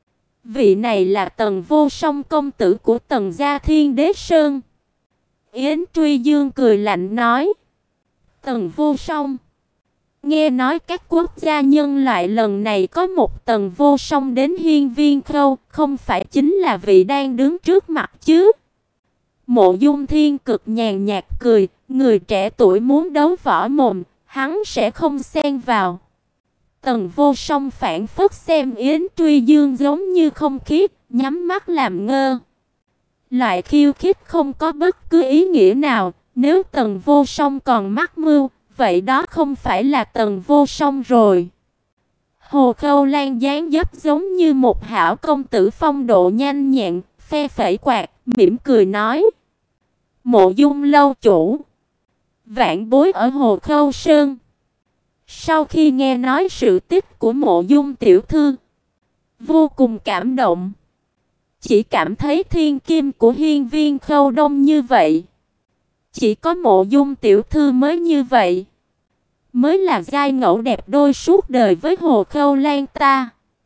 vị này là Tần Vô Song công tử của Tần gia Thiên Đế Sơn. Yến Truy Dương cười lạnh nói, Tần Vô Song, nghe nói các quốc gia nhân loại lần này có một Tần Vô Song đến Hiên Viên Khâu, không phải chính là vị đang đứng trước mặt chứ? Mộ Dung Thiên Cực nhàn nhạt cười, người trẻ tuổi muốn đấu võ mồm, hắn sẽ không xen vào. Tần Vô Song phản phất xem Yến Truy Dương giống như không khí, nhắm mắt làm ngơ. Loại khiêu khích không có bất cứ ý nghĩa nào, nếu Tần Vô Song còn mắc mưu, vậy đó không phải là Tần Vô Song rồi. Hồ Khâu Lan dáng dấp giống như một hảo công tử phong độ nhanh nhẹn, phe phẩy quạt, mỉm cười nói, Mộ Dung lâu chủ, vạn bối ở Hồ Khâu Sơn. Sau khi nghe nói sự tích của Mộ Dung tiểu thư, vô cùng cảm động. Chỉ cảm thấy thiên kim của Hiên Viên Khâu đông như vậy. Chỉ có Mộ Dung tiểu thư mới như vậy, mới là giai ngẫu đẹp đôi suốt đời với Hồ Khâu Lan ta.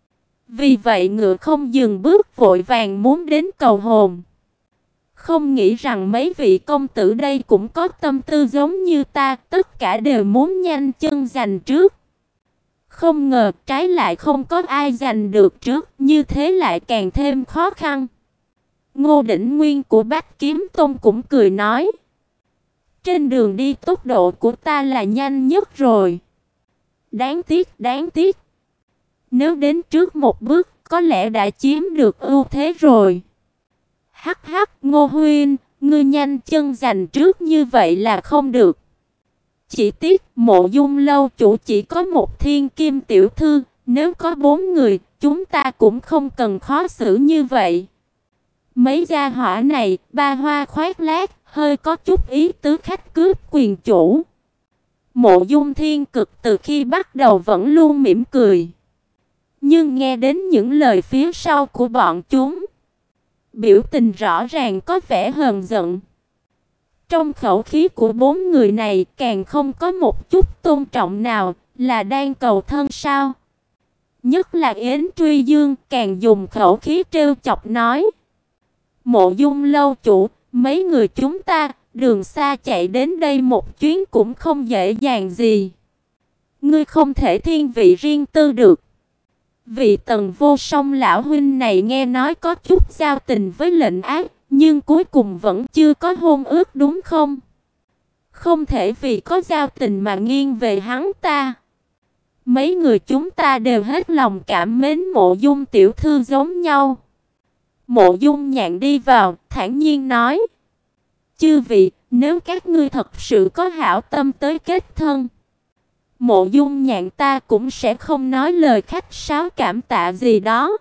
Vì vậy ngựa không dừng bước, vội vàng muốn đến cầu hôn. Không nghĩ rằng mấy vị công tử đây cũng có tâm tư giống như ta, tất cả đều muốn nhanh chân giành trước. Không ngờ trái lại không có ai giành được trước, như thế lại càng thêm khó khăn. Ngô Đỉnh Nguyên của Bách Kiếm Tông cũng cười nói, trên đường đi tốc độ của ta là nhanh nhất rồi. Đáng tiếc, đáng tiếc. Nếu đến trước một bước, có lẽ đã chiếm được ưu thế rồi. Hắc hắc, Ngô huynh, ngươi nhanh chân giành trước như vậy là không được. Chỉ tiếc Mộ Dung lâu chủ chỉ có một thiên kim tiểu thư, nếu có bốn người, chúng ta cũng không cần khó xử như vậy. Mấy gia hỏa này, ba hoa khoác lác, hơi có chút ý tứ khách cướp quyền chủ. Mộ Dung Thiên Cực từ khi bắt đầu vẫn luôn mỉm cười, nhưng nghe đến những lời phía sau của bọn chúng, biểu tình rõ ràng có vẻ hờn giận. Trong khẩu khí của bốn người này càng không có một chút tôn trọng nào, là đang cầu thân sao? Nhất là Yến Truy Dương càng dùng khẩu khí trêu chọc nói, Mộ Dung lâu chủ, mấy người chúng ta đường xa chạy đến đây một chuyến cũng không dễ dàng gì. Ngươi không thể thiên vị riêng tư được. Vị Tần Vô Song lão huynh này nghe nói có chút giao tình với lệnh ác, nhưng cuối cùng vẫn chưa có hôn ước đúng không? Không thể vì có giao tình mà nghiêng về hắn ta. Mấy người chúng ta đều hết lòng cảm mến Mộ Dung tiểu thư giống nhau. Mộ Dung Nhạn đi vào, thản nhiên nói, chư vị, nếu các ngươi thật sự có hảo tâm tới kết thân, Mộ Dung Nhạn ta cũng sẽ không nói lời khách sáo cảm tạ gì đó.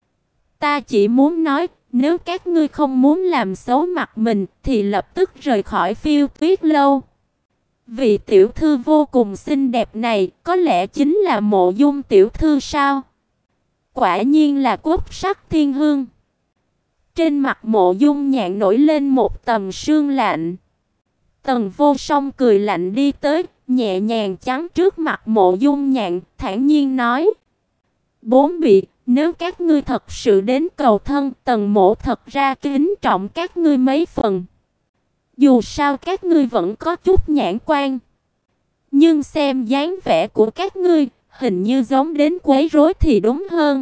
Ta chỉ muốn nói, nếu các ngươi không muốn làm xấu mặt mình, thì lập tức rời khỏi Phiêu Tuyết lâu. Vị tiểu thư vô cùng xinh đẹp này, có lẽ chính là Mộ Dung tiểu thư sao? Quả nhiên là quốc sắc thiên hương. Trên mặt Mộ Dung Nhạn nổi lên một tầng sương lạnh. Tần Vô Song cười lạnh đi tới, nhẹ nhàng chắn trước mặt Mộ Dung Nhạn, thản nhiên nói: "Bốn vị, nếu các ngươi thật sự đến cầu thân, Tần mỗ thật ra kính trọng các ngươi mấy phần. Dù sao các ngươi vẫn có chút nhãn quan, nhưng xem dáng vẻ của các ngươi, hình như giống đến quấy rối thì đúng hơn.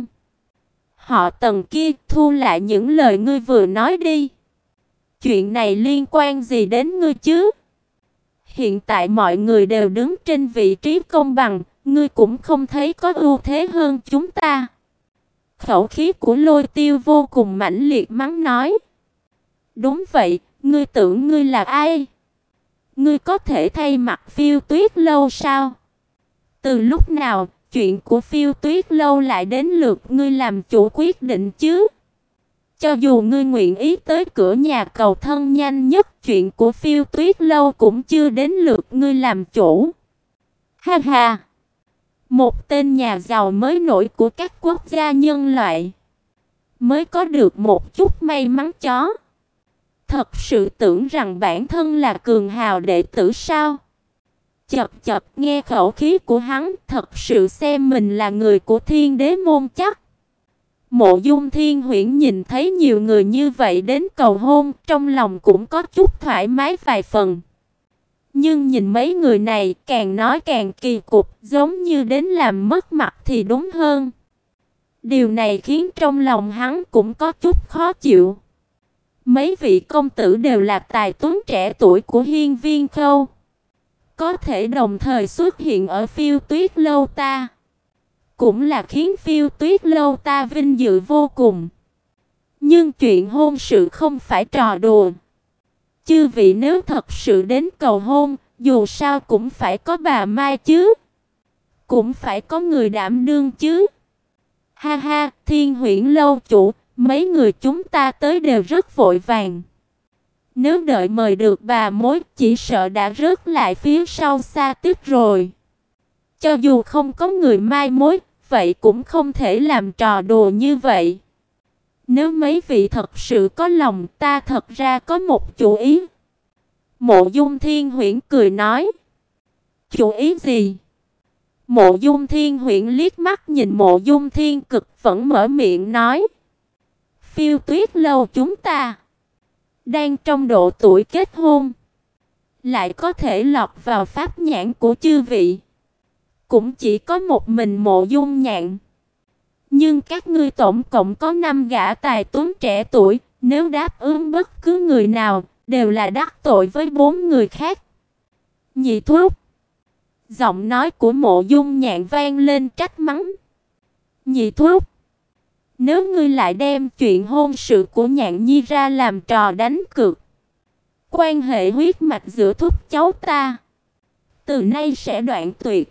Họ Tần kia, thu lại những lời ngươi vừa nói đi. Chuyện này liên quan gì đến ngươi chứ? Hiện tại mọi người đều đứng trên vị trí công bằng, ngươi cũng không thấy có ưu thế hơn chúng ta." Khẩu khí của Lôi Tiêu vô cùng mãnh liệt mắng nói: "Đúng vậy, ngươi tưởng ngươi là ai? Ngươi có thể thay mặt Phiêu Tuyết Lâu sao? Từ lúc nào chuyện của Phiêu Tuyết Lâu lại đến lượt ngươi làm chủ quyết định chứ? Cho dù ngươi nguyện ý tới cửa nhà cầu thân nhanh nhất, chuyện của Phiêu Tuyết Lâu cũng chưa đến lượt ngươi làm chủ." Ha ha! Một tên nhà giàu mới nổi của các quốc gia nhân loại, mới có được một chút may mắn chó. Thật sự tưởng rằng bản thân là cường hào đệ tử sao? Chậc chậc, nghe khẩu khí của hắn, thật sự xem mình là người của Thiên Đế môn chắc. Mộ Dung Thiên Huyễn nhìn thấy nhiều người như vậy đến cầu hôn, trong lòng cũng có chút thoải mái vài phần. Nhưng nhìn mấy người này, càng nói càng kỳ cục, giống như đến làm mất mặt thì đúng hơn. Điều này khiến trong lòng hắn cũng có chút khó chịu. Mấy vị công tử đều là tài tuấn trẻ tuổi của Hiên Viên Khâu, có thể đồng thời xuất hiện ở Phiêu Tuyết Lâu ta, cũng là khiến Phiêu Tuyết Lâu ta vinh dự vô cùng. Nhưng chuyện hôn sự không phải trò đùa. Chư vị nếu thật sự đến cầu hôn, dù sao cũng phải có bà Mai chứ, cũng phải có người đảm đương chứ. Ha ha, Thiên Huyễn Lâu chủ, mấy người chúng ta tới đều rất vội vàng. Nếu đợi mời được bà mối, chỉ sợ đã rớt lại phía sau xa tiếp rồi. Cho dù không có người mai mối, vậy cũng không thể làm trò đùa như vậy. Nếu mấy vị thật sự có lòng, ta thật ra có một chủ ý." Mộ Dung Thiên Huyễn cười nói: "Chủ ý gì?" Mộ Dung Thiên Huyễn liếc mắt nhìn Mộ Dung Thiên Cực, vẫn mở miệng nói: "Phiêu Tuyết Lâu chúng ta đang trong độ tuổi kết hôn, lại có thể lọt vào pháp nhãn của chư vị, cũng chỉ có một mình Mộ Dung Nhạn. Nhưng các ngươi tổng cộng có năm gã tài tuấn trẻ tuổi, nếu đáp ứng bất cứ người nào, đều là đắc tội với bốn người khác." Nhị thúc. Giọng nói của Mộ Dung Nhạn vang lên trách mắng: "Nhị thúc, nếu ngươi lại đem chuyện hôn sự của Nhạn Nhi ra làm trò đánh cược, quan hệ huyết mạch giữa thúc cháu ta từ nay sẽ đoạn tuyệt.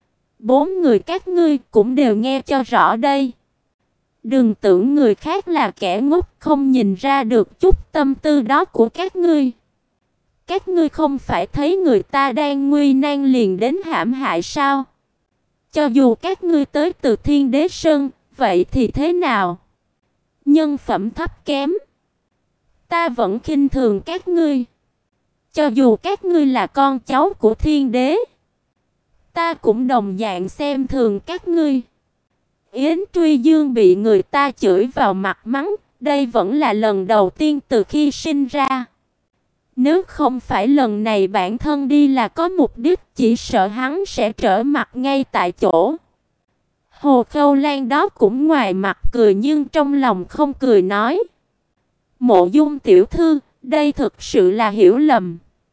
Bốn người các ngươi cũng đều nghe cho rõ đây. Đừng tưởng người khác là kẻ ngốc không nhìn ra được chút tâm tư đó của các ngươi. Các ngươi không phải thấy người ta đang nguy nan liền đến hãm hại sao? Cho dù các ngươi tới từ Thiên Đế Sơn, vậy thì thế nào? Nhân phẩm thấp kém, ta vẫn khinh thường các ngươi. Cho dù các ngươi là con cháu của Thiên Đế, ta cũng đồng dạng xem thường các ngươi." Yến Truy Dương bị người ta chửi vào mặt mắng, đây vẫn là lần đầu tiên từ khi sinh ra. Nếu không phải lần này bản thân đi là có mục đích, chỉ sợ hắn sẽ trở mặt ngay tại chỗ. Hồ Khâu Lan đó cũng ngoài mặt cười nhưng trong lòng không cười nói: "Mộ Dung tiểu thư, đây thực sự là hiểu lầm.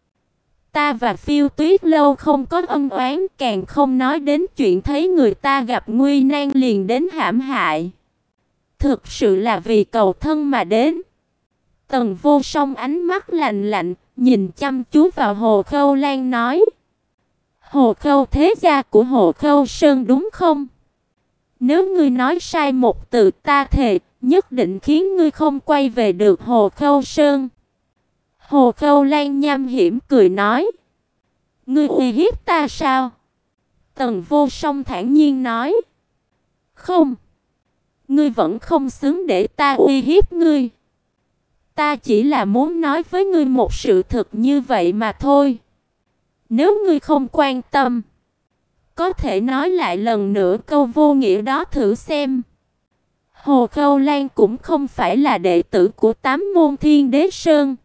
Ta và Phiêu Tuyết Lâu không có ân oán, càng không nói đến chuyện thấy người ta gặp nguy nan liền đến hãm hại. Thực sự là vì cầu thân mà đến." Tần Vô Song ánh mắt lạnh lạnh, nhìn chăm chú vào Hồ Khâu Lan nói: "Hồ Khâu thế gia của Hồ Khâu Sơn đúng không? Nếu ngươi nói sai một từ, ta thề nhất định khiến ngươi không quay về được Hồ Khâu Sơn." Hồ Khâu Lan nham hiểm cười nói: "Ngươi uy hiếp ta sao?" Tần Vô Song thản nhiên nói: "Không, ngươi vẫn không xứng để ta uy hiếp ngươi. Ta chỉ là muốn nói với ngươi một sự thật như vậy mà thôi. Nếu ngươi không quan tâm, có thể nói lại lần nữa câu vô nghĩa đó thử xem. Hồ Khâu Lan cũng không phải là đệ tử của tám môn Thiên Đế Sơn.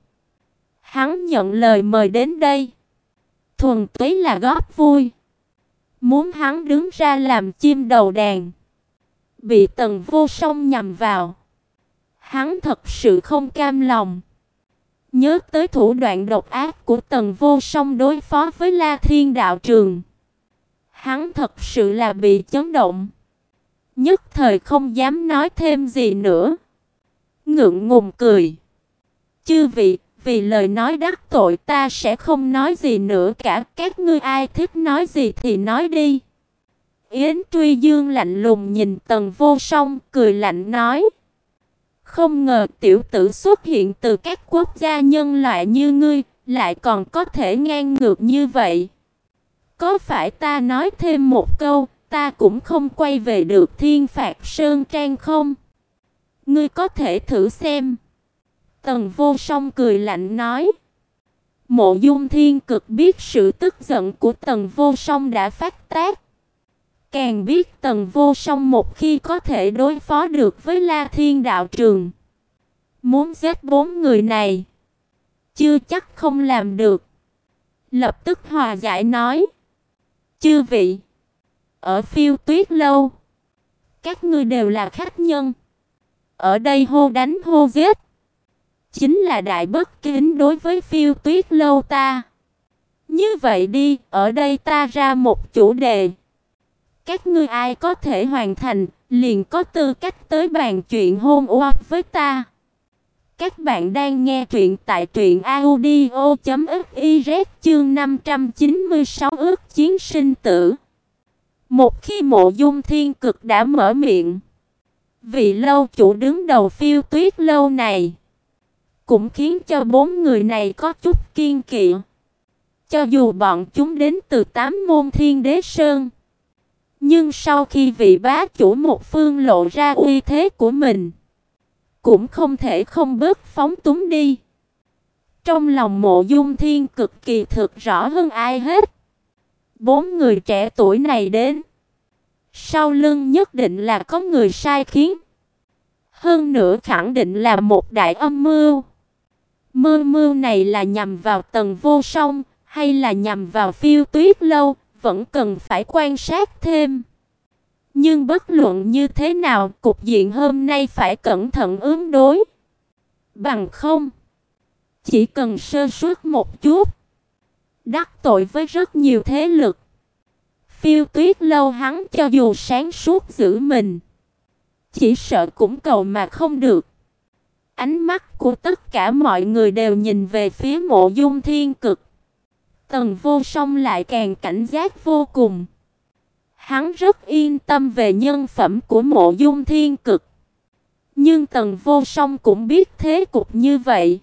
Hắn nhận lời mời đến đây thuần túy là góp vui. Muốn hắn đứng ra làm chim đầu đàn, bị Tần Vô Song nhằm vào, hắn thật sự không cam lòng. Nhớ tới thủ đoạn độc ác của Tần Vô Song đối phó với La Thiên đạo trường, hắn thật sự là bị chấn động, nhất thời không dám nói thêm gì nữa. Ngượng ngùng cười. Chư vị, vì lời nói đắc tội ta sẽ không nói gì nữa cả, các ngươi ai thích nói gì thì nói đi. Yến Truy Dương lạnh lùng nhìn Tần Vô Song, cười lạnh nói: không ngờ tiểu tử xuất hiện từ các quốc gia nhân loại như ngươi, lại còn có thể ngang ngược như vậy. Có phải ta nói thêm một câu, ta cũng không quay về được Thiên Phạt Sơn Trang không? Ngươi có thể thử xem. Tần Vô Song cười lạnh nói. Mộ Dung Thiên Cực biết sự tức giận của Tần Vô Song đã phát tác, càng biết Tần Vô Song một khi có thể đối phó được với La Thiên đạo trường, muốn giết bốn người này chưa chắc không làm được. Lập tức hòa giải nói: chư vị, ở Phiêu Tuyết lâu các ngươi đều là khách nhân, ở đây hô đánh hô giết chính là đại bất kính đối với Phiêu Tuyết lâu ta. Như vậy đi, ở đây ta ra một chủ đề, các ngươi ai có thể hoàn thành, liền có tư cách tới bàn chuyện hôn ước với ta. Các bạn đang nghe truyện tại truyện audio chấm fiz chương năm trăm chín mươi sáu ước chiến sinh tử. Một khi Mộ Dung Thiên Cực đã mở miệng, vị lâu chủ đứng đầu Phiêu Tuyết lâu này cũng khiến cho bốn người này có chút kiêng kỵ. Cho dù bọn chúng đến từ tám môn Thiên Đế Sơn, nhưng sau khi vị bá chủ một phương lộ ra uy thế của mình, cũng không thể không bớt phóng túng đi. Trong lòng Mộ Dung Thiên cực kỳ thực rõ hơn ai hết, bốn người trẻ tuổi này đến, sau lưng nhất định là có người sai khiến. Hơn nữa khẳng định là một đại âm mưu. Mưu mưu này là nhằm vào Tần Vô Song hay là nhằm vào Phiêu Tuyết lâu, vẫn cần phải quan sát thêm. Nhưng bất luận như thế nào, cục diện hôm nay phải cẩn thận ứng đối. Bằng không, chỉ cần sơ suất một chút, đắc tội với rất nhiều thế lực. Phiêu Tuyết lâu hắn cho dù sáng suốt giữ mình, chỉ sợ cũng cầu mà không được. Ánh mắt của tất cả mọi người đều nhìn về phía Mộ Dung Thiên Cực. Tần Vô Song lại càng cảnh giác vô cùng. Hắn rất yên tâm về nhân phẩm của Mộ Dung Thiên Cực. Nhưng Tần Vô Song cũng biết thế cục như vậy,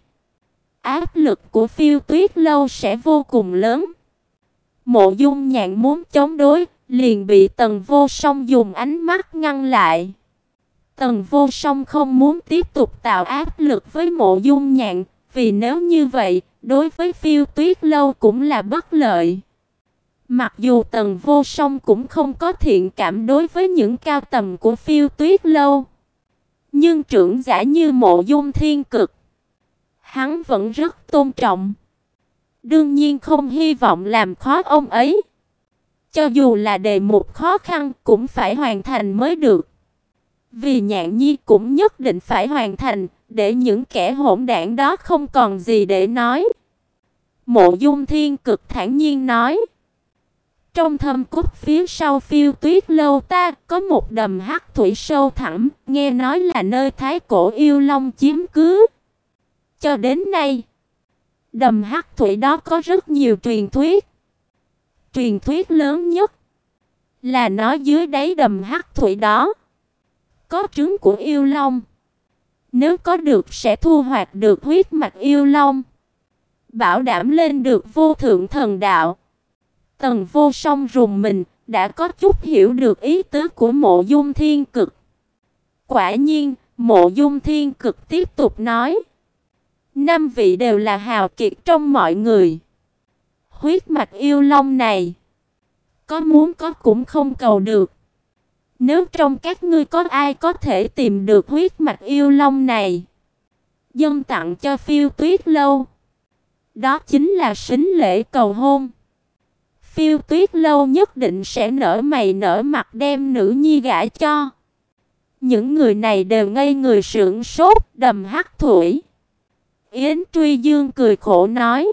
áp lực của Phiêu Tuyết lâu sẽ vô cùng lớn. Mộ Dung Nhạn muốn chống đối, liền bị Tần Vô Song dùng ánh mắt ngăn lại. Tần Vô Song không muốn tiếp tục tạo áp lực với Mộ Dung Nhạn, vì nếu như vậy, đối với Phiêu Tuyết lâu cũng là bất lợi. Mặc dù Tần Vô Song cũng không có thiện cảm đối với những cao tầng của Phiêu Tuyết lâu, nhưng trưởng giả như Mộ Dung Thiên Cực, hắn vẫn rất tôn trọng. Đương nhiên không hy vọng làm khó ông ấy. Cho dù là đề mục khó khăn cũng phải hoàn thành mới được. Vì Nhạn Nhi cũng nhất định phải hoàn thành, để những kẻ hỗn đảng đó không còn gì để nói. Mộ Dung Thiên Cực thản nhiên nói. Trong thâm cốt phía sau Phiêu Tuyết lâu ta có một đầm hắc thủy sâu thẳm, nghe nói là nơi thái cổ yêu long chiếm cứ. Cho đến nay, đầm hắc thủy đó có rất nhiều truyền thuyết. Truyền thuyết lớn nhất là nói dưới đáy đầm hắc thủy đó có trứng của yêu long. Nếu có được sẽ thu hoạch được huyết mạch yêu long, bảo đảm lên được vô thượng thần đạo. Tần Vô Song rùng mình, đã có chút hiểu được ý tứ của Mộ Dung Thiên Cực. Quả nhiên, Mộ Dung Thiên Cực tiếp tục nói. Năm vị đều là hào kiệt trong mọi người. Huyết mạch yêu long này, có muốn có cũng không cầu được. Nếu trong các ngươi có ai có thể tìm được huyết mạch yêu long này, dâng tặng cho Phiêu Tuyết Lâu. Đó chính là sính lễ cầu hôn. Phiêu Tuyết Lâu nhất định sẽ nở mày nở mặt đem nữ nhi gả cho. Những người này đều ngây người sững sốt. Đầm Hắc Thủy, Yến Truy Dương cười khổ nói: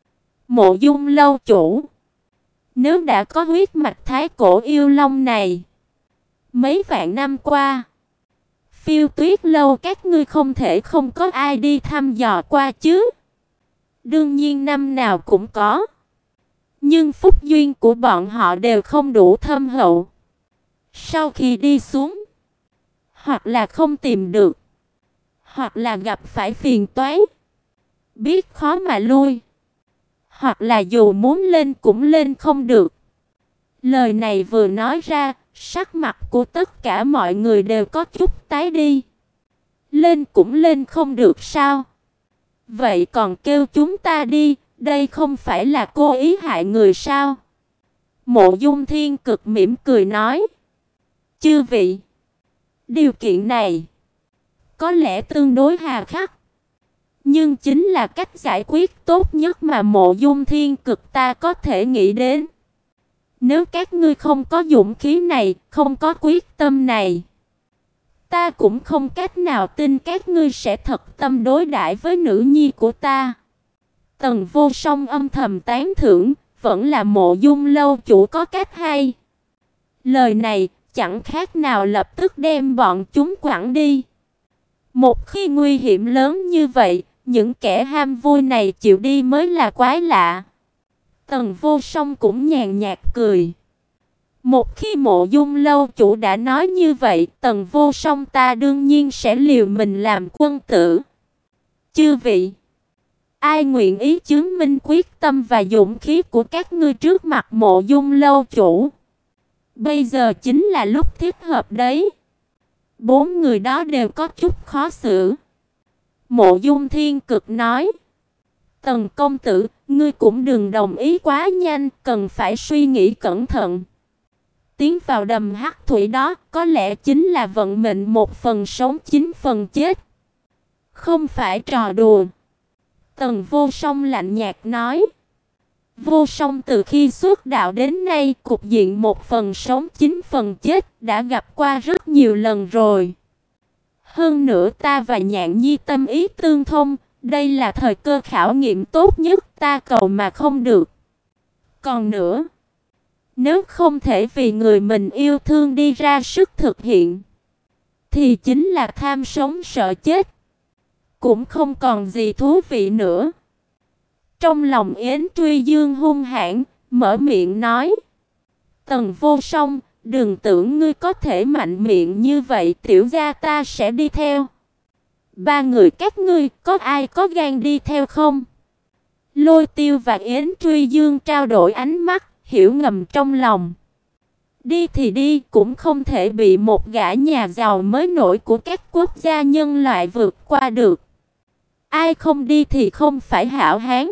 Mộ Dung lâu chủ, nếu đã có huyết mạch thái cổ yêu long này, mấy vạn năm qua, Phiêu Tuyết Lâu các ngươi không thể không có ai đi thăm dò qua chứ? Đương nhiên năm nào cũng có, nhưng phúc duyên của bọn họ đều không đủ thâm hậu. Sau khi đi xuống, hoặc là không tìm được, hoặc là gặp phải phiền toái, biết khó mà lui, hoặc là dù muốn lên cũng lên không được. Lời này vừa nói ra, sắc mặt của tất cả mọi người đều có chút tái đi. Lên cũng lên không được sao? Vậy còn kêu chúng ta đi, đây không phải là cố ý hại người sao? Mộ Dung Thiên Cực mỉm cười nói: Chư vị, điều kiện này có lẽ tương đối hà khắc, nhưng chính là cách giải quyết tốt nhất mà Mộ Dung Thiên Cực ta có thể nghĩ đến. Nếu các ngươi không có dũng khí này, không có quyết tâm này, ta cũng không cách nào tin các ngươi sẽ thật tâm đối đãi với nữ nhi của ta. Tần Vô Song âm thầm tán thưởng, vẫn là Mộ Dung lâu chủ có cách hay. Lời này chẳng khác nào lập tức đem bọn chúng quẳng đi. Một khi nguy hiểm lớn như vậy, những kẻ ham vui này chịu đi mới là quái lạ. Tần Vô Song cũng nhàn nhạt cười. Một khi Mộ Dung lâu chủ đã nói như vậy, Tần Vô Song ta đương nhiên sẽ liều mình làm quân tử. Chư vị, ai nguyện ý chứng minh quyết tâm và dũng khí của các ngươi trước mặt Mộ Dung lâu chủ? Bây giờ chính là lúc thích hợp đấy. Bốn người đó đều có chút khó xử. Mộ Dung Thiên Cực nói: Tần công tử, ngươi cũng đừng đồng ý quá nhanh, cần phải suy nghĩ cẩn thận. Tiến vào đầm hắc thủy đó, có lẽ chính là vận mệnh một phần sống chín phần chết. Không phải trò đùa. Tần Vô Song lạnh nhạt nói: Vô Song từ khi xuất đạo đến nay, cục diện một phần sống chín phần chết đã gặp qua rất nhiều lần rồi. Hơn nữa ta và Nhạn Nhi tâm ý tương thông, đây là thời cơ khảo nghiệm tốt nhất, ta cầu mà không được. Còn nữa, nếu không thể vì người mình yêu thương đi ra sức thực hiện, thì chính là tham sống sợ chết, cũng không còn gì thú vị nữa. Trong lòng Yến Truy Dương hung hãn, mở miệng nói: Tần Vô Song, đừng tưởng ngươi có thể mạnh miệng như vậy, tiểu gia ta sẽ đi theo. Ba người các ngươi, có ai có gan đi theo không? Lôi Tiêu và Yến Truy Dương trao đổi ánh mắt, hiểu ngầm trong lòng. Đi thì đi, cũng không thể bị một gã nhà giàu mới nổi của các quốc gia nhân loại vượt qua được. Ai không đi thì không phải hảo hán.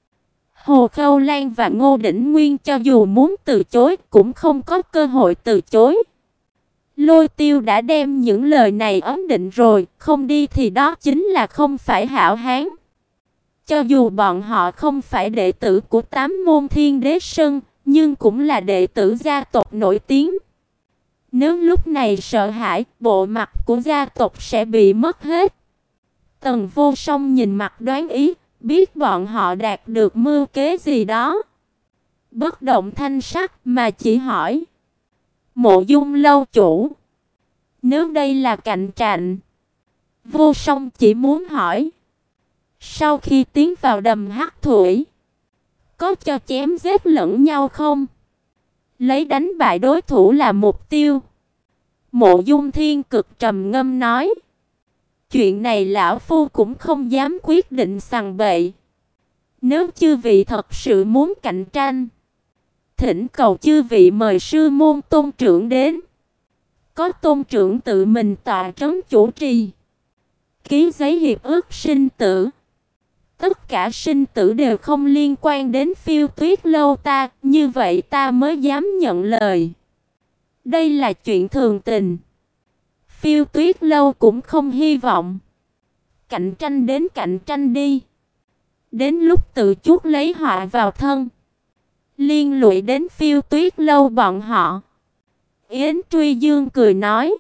Hồ Khâu Lan và Ngô Đỉnh Nguyên cho dù muốn từ chối cũng không có cơ hội từ chối. Lôi Tiêu đã đem những lời này ấn định rồi, không đi thì đó chính là không phải hảo hán. Cho dù bọn họ không phải đệ tử của tám môn Thiên Đế Sơn, nhưng cũng là đệ tử gia tộc nổi tiếng. Nếu lúc này sợ hãi, bộ mặt của gia tộc sẽ bị mất hết. Tần Vô Song nhìn mặt đoán ý, biết bọn họ đạt được mưu kế gì đó. Bất động thanh sắc mà chỉ hỏi: Mộ Dung lâu chủ, nếu đây là cạnh tranh, Vô Song chỉ muốn hỏi, sau khi tiến vào đầm hắc thủy, có cho chém giết lẫn nhau không? Lấy đánh bại đối thủ là mục tiêu. Mộ Dung Thiên Cực trầm ngâm nói: Chuyện này lão phu cũng không dám quyết định sằng bậy. Nếu chư vị thật sự muốn cạnh tranh, thỉnh cầu chư vị mời sư môn tôn trưởng đến. Có tôn trưởng tự mình tọa trấn chủ trì, ký giấy hiệp ước sinh tử, tất cả sinh tử đều không liên quan đến Phiêu Tuyết Lâu ta, như vậy ta mới dám nhận lời. Đây là chuyện thường tình. Phiêu Tuyết Lâu cũng không hy vọng. Cạnh tranh đến cạnh tranh đi. Đến lúc tự chuốc lấy họa vào thân, liên lụy đến Phiêu Tuyết Lâu bọn họ. Yến Truy Dương cười nói.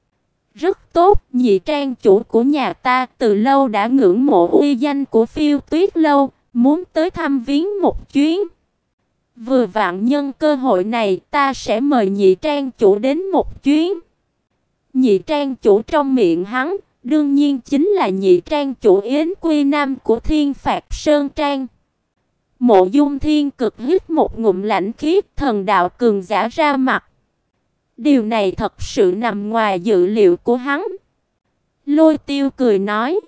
Rất tốt, nhị trang chủ của nhà ta từ lâu đã ngưỡng mộ uy danh của Phiêu Tuyết Lâu, muốn tới thăm viếng một chuyến. Vừa vặn nhân cơ hội này ta sẽ mời nhị trang chủ đến một chuyến. Nhị trang chủ trong miệng hắn, đương nhiên chính là nhị trang chủ Yến Quy Nam của Thiên Phạt Sơn Trang. Mộ Dung Thiên Cực hít một ngụm lãnh khí, thần đạo cường giả ra mặt. Điều này thật sự nằm ngoài dự liệu của hắn. Lôi Tiêu cười nói.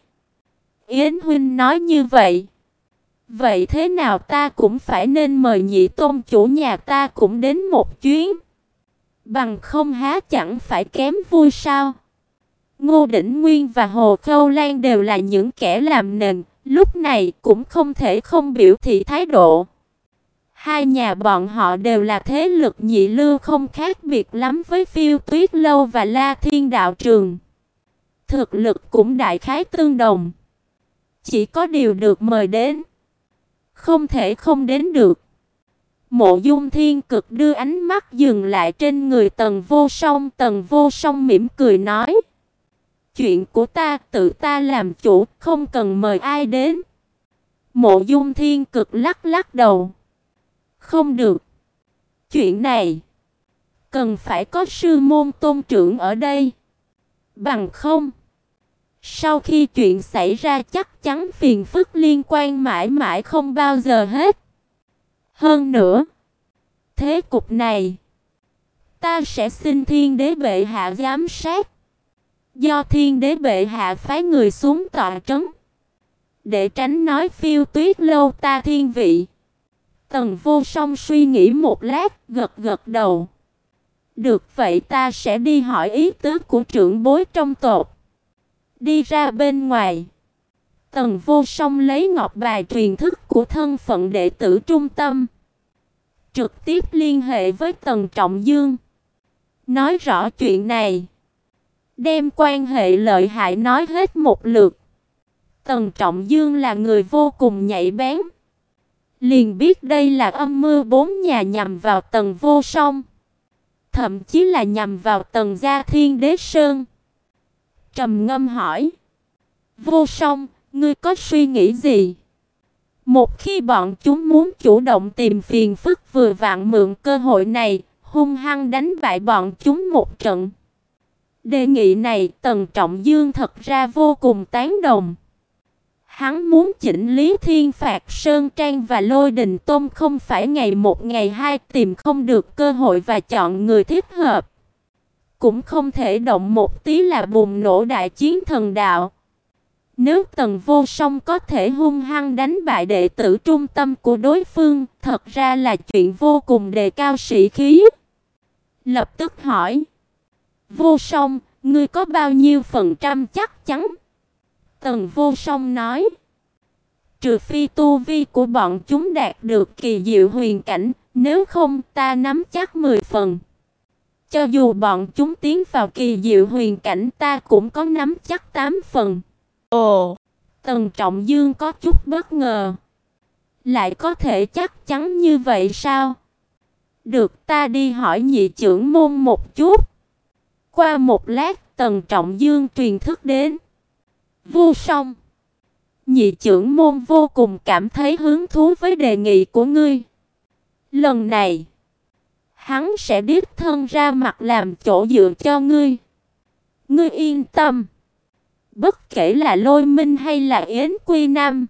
Yến huynh nói như vậy. Vậy thế nào ta cũng phải nên mời nhị tôn chủ nhà ta cũng đến một chuyến. Bằng không há chẳng phải kém vui sao? Ngô Đỉnh Nguyên và Hồ Khâu Lan đều là những kẻ làm nền, lúc này cũng không thể không biểu thị thái độ. Hai nhà bọn họ đều là thế lực nhị lưu không khác biệt lắm với Phiêu Tuyết Lâu và La Thiên Đạo Trường. Thực lực cũng đại khái tương đồng. Chỉ có điều được mời đến, không thể không đến được. Mộ Dung Thiên Cực đưa ánh mắt dừng lại trên người Tần Vô Song. Tần Vô Song mỉm cười nói. Chuyện của ta tự ta làm chủ, không cần mời ai đến. Mộ Dung Thiên Cực lắc lắc đầu. Không được. Chuyện này cần phải có sư môn tôn trưởng ở đây. Bằng không, sau khi chuyện xảy ra chắc chắn phiền phức liên quan mãi mãi không bao giờ hết. Hơn nữa, thế cục này ta sẽ xin Thiên Đế bệ hạ giám sát. Do Thiên Đế bệ hạ phái người xuống tọa trấn, để tránh nói Phiêu Tuyết Lâu ta thiên vị. Tần Vô Song suy nghĩ một lát, gật gật đầu. Được vậy ta sẽ đi hỏi ý tứ của trưởng bối trong tộc. Đi ra bên ngoài, Tần Vô Song lấy ngọc bài truyền thức của thân phận đệ tử trung tâm, trực tiếp liên hệ với Tần Trọng Dương, nói rõ chuyện này, đem quan hệ lợi hại nói hết một lượt. Tần Trọng Dương là người vô cùng nhạy bén, liền biết đây là âm mưu bốn nhà nhằm vào Tần Vô Song, thậm chí là nhằm vào Tần gia Thiên Đế Sơn. Trầm ngâm hỏi. Vô Song, ngươi có suy nghĩ gì? Một khi bọn chúng muốn chủ động tìm phiền phức, vừa vặn mượn cơ hội này, hung hăng đánh bại bọn chúng một trận. Đề nghị này Tần Trọng Dương thật ra vô cùng tán đồng. Hắn muốn chỉnh lý Thiên Phạt Sơn Trang và Lôi Đình Tôn không phải ngày một ngày hai tìm không được cơ hội và chọn người thích hợp. Cũng không thể động một tí là bùng nổ đại chiến thần đạo. Nếu Tần Vô Song có thể hung hăng đánh bại đệ tử trung tâm của đối phương, thật ra là chuyện vô cùng đề cao sĩ khí. Lập tức hỏi. Vô Song, ngươi có bao nhiêu phần trăm chắc chắn? Tần Vô Song nói. Trừ phi tu vi của bọn chúng đạt được kỳ diệu huyền cảnh, nếu không ta nắm chắc mười phần. Cho dù bọn chúng tiến vào kỳ diệu huyền cảnh ta cũng có nắm chắc tám phần. Ồ, Tần Trọng Dương có chút bất ngờ. Lại có thể chắc chắn như vậy sao? Được, ta đi hỏi nhị trưởng môn một chút. Qua một lát, Tần Trọng Dương truyền thức đến. Vô Song, nhị trưởng môn vô cùng cảm thấy hứng thú với đề nghị của ngươi. Lần này, hắn sẽ đích thân ra mặt làm chỗ dựa cho ngươi. Ngươi yên tâm. Bất kể là Lôi Minh hay là Yến Quy Nam,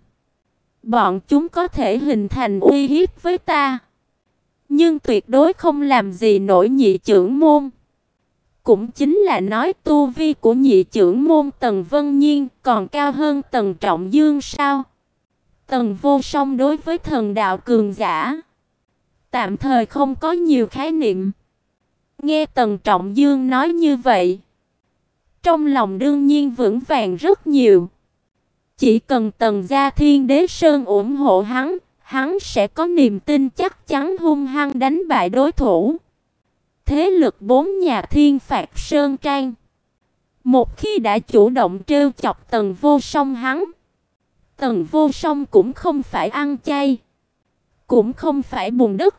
bọn chúng có thể hình thành uy hiếp với ta, nhưng tuyệt đối không làm gì nổi nhị trưởng môn. Cũng chính là nói tu vi của nhị trưởng môn Tần Vân Nhiên còn cao hơn Tần Trọng Dương sao? Tần Vô Song đối với thần đạo cường giả tạm thời không có nhiều khái niệm. Nghe Tần Trọng Dương nói như vậy, trong lòng đương nhiên vững vàng rất nhiều. Chỉ cần Tần gia Thiên Đế Sơn ủng hộ hắn, hắn sẽ có niềm tin chắc chắn hung hăng đánh bại đối thủ. Thế lực bốn nhà Thiên Phạt Sơn Trang, một khi đã chủ động trêu chọc Tần Vô Song hắn, Tần Vô Song cũng không phải ăn chay, cũng không phải bùn đất,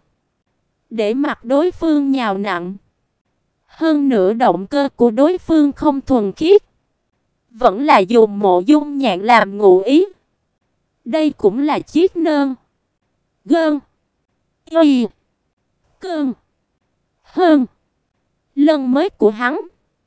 để mặc đối phương nhào nặn. Hơn nữa động cơ của đối phương không thuần khiết, vẫn là dùng Mộ Dung Nhạn làm ngụ ý. Đây cũng là chiếc nơn gơn y cơn hơn lần mới của hắn.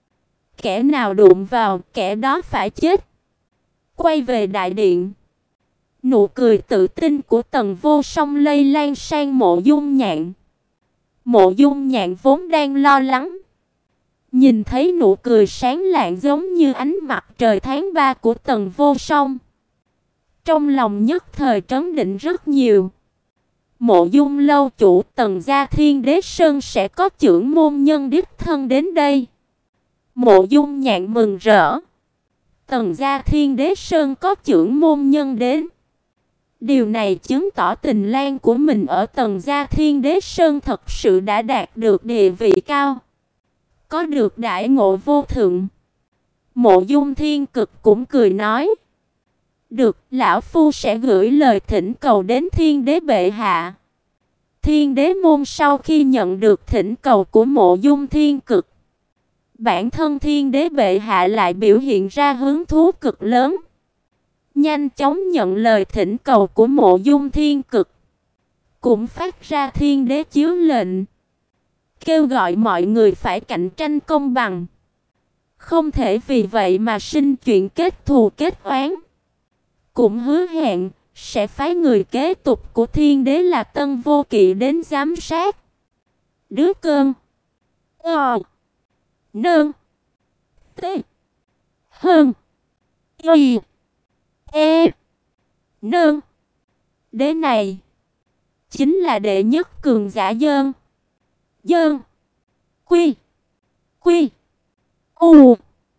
Kẻ nào đụng vào, kẻ đó phải chết. Quay về đại điện, nụ cười tự tin của Tần Vô Song lây lan sang Mộ Dung Nhạn. Mộ Dung Nhạn vốn đang lo lắng, nhìn thấy nụ cười sáng lạng giống như ánh mặt trời tháng ba của Tần Vô Song, trong lòng nhất thời trấn định rất nhiều. Mộ Dung lâu chủ, Tần gia Thiên Đế Sơn sẽ có trưởng môn nhân đích thân đến đây. Mộ Dung Nhạn mừng rỡ. Tần gia Thiên Đế Sơn có trưởng môn nhân đến, điều này chứng tỏ tình lang của mình ở Tần gia Thiên Đế Sơn thật sự đã đạt được địa vị cao, có được đại ngộ vô thượng. Mộ Dung Thiên Cực cũng cười nói: "Được, lão phu sẽ gửi lời thỉnh cầu đến Thiên Đế bệ hạ." Thiên Đế môn sau khi nhận được thỉnh cầu của Mộ Dung Thiên Cực, bản thân Thiên Đế bệ hạ lại biểu hiện ra hứng thú cực lớn, nhanh chóng nhận lời thỉnh cầu của Mộ Dung Thiên Cực, cũng phát ra Thiên Đế chiếu lệnh, kêu gọi mọi người phải cạnh tranh công bằng, không thể vì vậy mà sinh chuyện kết thù kết oán. Cũng hứa hẹn sẽ phái người kế tục của Thiên Đế là Tân Vô Kỵ đến giám sát. Đứa cơn Ờ Nơn T Hơn Y E Nơn Đế này chính là đệ nhất cường giả dơn Dơn Quy Quy U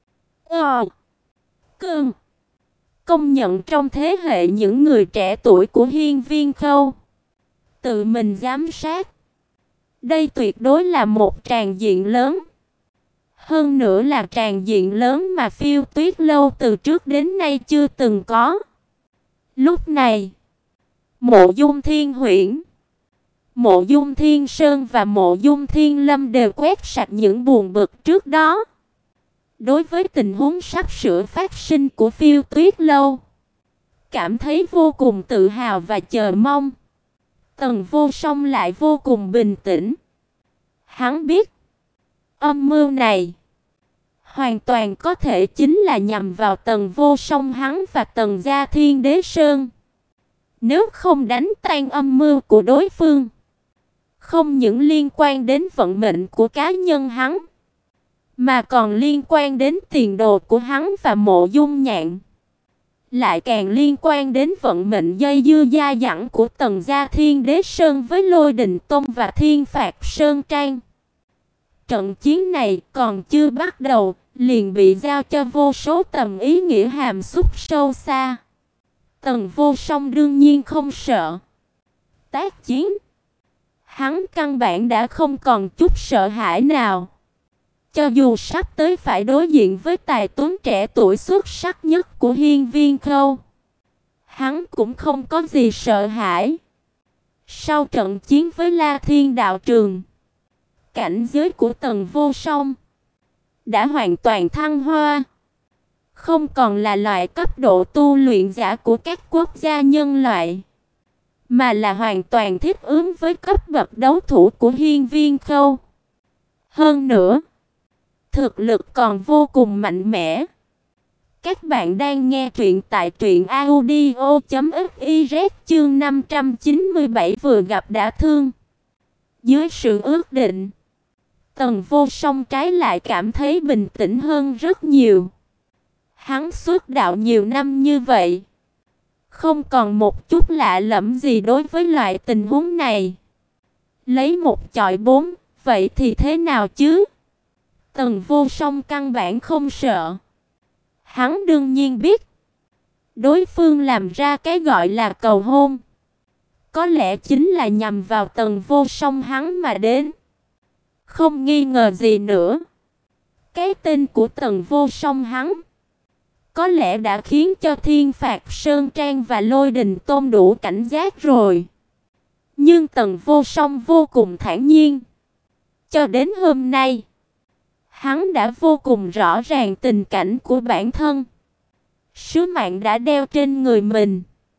Ờ Cơn, công nhận trong thế hệ những người trẻ tuổi của Hiên Viên Khâu, tự mình giám sát. Đây tuyệt đối là một tràng diện lớn. Hơn nữa là tràng diện lớn mà Phiêu Tuyết lâu từ trước đến nay chưa từng có. Lúc này, Mộ Dung Thiên Huyễn, Mộ Dung Thiên Sơn và Mộ Dung Thiên Lâm đều quét sạch những buồn bực trước đó. Đối với tình huống sắp sửa phát sinh của Phiêu Tuyết lâu, cảm thấy vô cùng tự hào và chờ mong. Tần Vô Song lại vô cùng bình tĩnh. Hắn biết, âm mưu này hoàn toàn có thể chính là nhằm vào Tần Vô Song hắn và Tần gia Thiên Đế Sơn. Nếu không đánh tan âm mưu của đối phương, không những liên quan đến vận mệnh của cá nhân hắn, mà còn liên quan đến tiền đồ của hắn và Mộ Dung Nhạn, lại càng liên quan đến vận mệnh dây dưa dai dẳng của Tần gia Thiên Đế Sơn với Lôi Đình Tông và Thiên Phạt Sơn Trang. Trận chiến này còn chưa bắt đầu, liền bị giao cho vô số tầm ý nghĩa hàm xúc sâu xa. Tần Vô Song đương nhiên không sợ tác chiến. Hắn căn bản đã không còn chút sợ hãi nào. Cho dù sắp tới phải đối diện với tài tuấn trẻ tuổi xuất sắc nhất của Hiên Viên Khâu, hắn cũng không có gì sợ hãi. Sau trận chiến với La Thiên đạo trường, cảnh giới của Tần Vô Song đã hoàn toàn thăng hoa, không còn là loại cấp độ tu luyện giả của các quốc gia nhân loại, mà là hoàn toàn thích ứng với cấp bậc đấu thủ của Hiên Viên Khâu. Hơn nữa, thực lực còn vô cùng mạnh mẽ. Các bạn đang nghe truyện tại truyện audio chấm fiz chương năm trăm chín mươi bảy vừa gặp đã thương. Dưới sự ước định, Tần Vô Song trái lại cảm thấy bình tĩnh hơn rất nhiều. Hắn xuất đạo nhiều năm như vậy, không còn một chút lạ lẫm gì đối với loại tình huống này. Lấy một chọi bốn, vậy thì thế nào chứ? Tần Vô Song căn bản không sợ. Hắn đương nhiên biết, Đối phương làm ra cái gọi là cầu hôn, có lẽ chính là nhằm vào Tần Vô Song hắn mà đến. Không nghi ngờ gì nữa, cái tên của Tần Vô Song hắn có lẽ đã khiến cho Thiên Phạt Sơn Trang và Lôi Đình Tôn đủ cảnh giác rồi. Nhưng Tần Vô Song vô cùng thản nhiên. Cho đến hôm nay, hắn đã vô cùng rõ ràng tình cảnh của bản thân. Sứ mạng đã đeo trên người mình.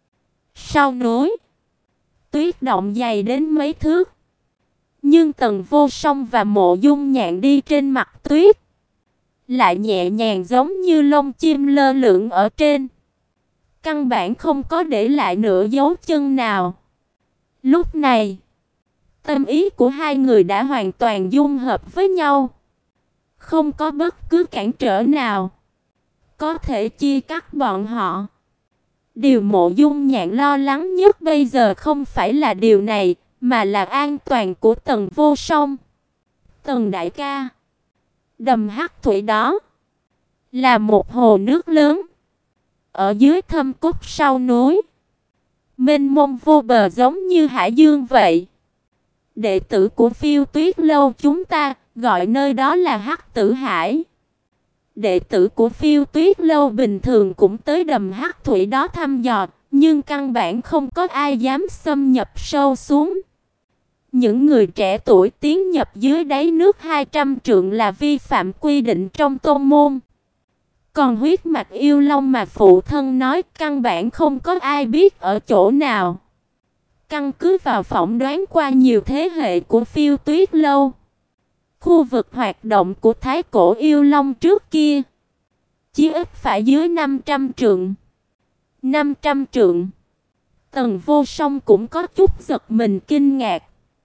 Sau núi, tuyết động dày đến mấy thước. Nhưng Tần Vô Song và Mộ Dung Nhạn đi trên mặt tuyết, lại nhẹ nhàng giống như lông chim lơ lửng ở trên. Căn bản không có để lại nửa dấu chân nào. Lúc này, tâm ý của hai người đã hoàn toàn dung hợp với nhau. Không có bất cứ cản trở nào có thể chia cắt bọn họ. Điều Mộ Dung Nhạn lo lắng nhất bây giờ không phải là điều này, mà là an toàn của Tần Vô Song. Tần đại ca, đầm hắc thủy đó là một hồ nước lớn ở dưới thâm cốt sau núi, mênh mông vô bờ giống như hải dương vậy. Đệ tử của Phiêu Tuyết lâu chúng ta gọi nơi đó là Hắc Tử Hải. Đệ tử của Phiêu Tuyết lâu bình thường cũng tới đầm hắc thủy đó thăm dò, nhưng căn bản không có ai dám xâm nhập sâu xuống. Những người trẻ tuổi tiến nhập dưới đáy nước hai trăm trượng là vi phạm quy định trong tôn môn. Còn huyết mạch yêu long mà phụ thân nói căn bản không có ai biết ở chỗ nào. Căn cứ vào phỏng đoán qua nhiều thế hệ của Phiêu Tuyết lâu, khu vực hoạt động của Thái Cổ yêu long trước kia chí ít phải dưới năm trăm trượng. năm trăm trượng. Tần Vô Song cũng có chút giật mình kinh ngạc.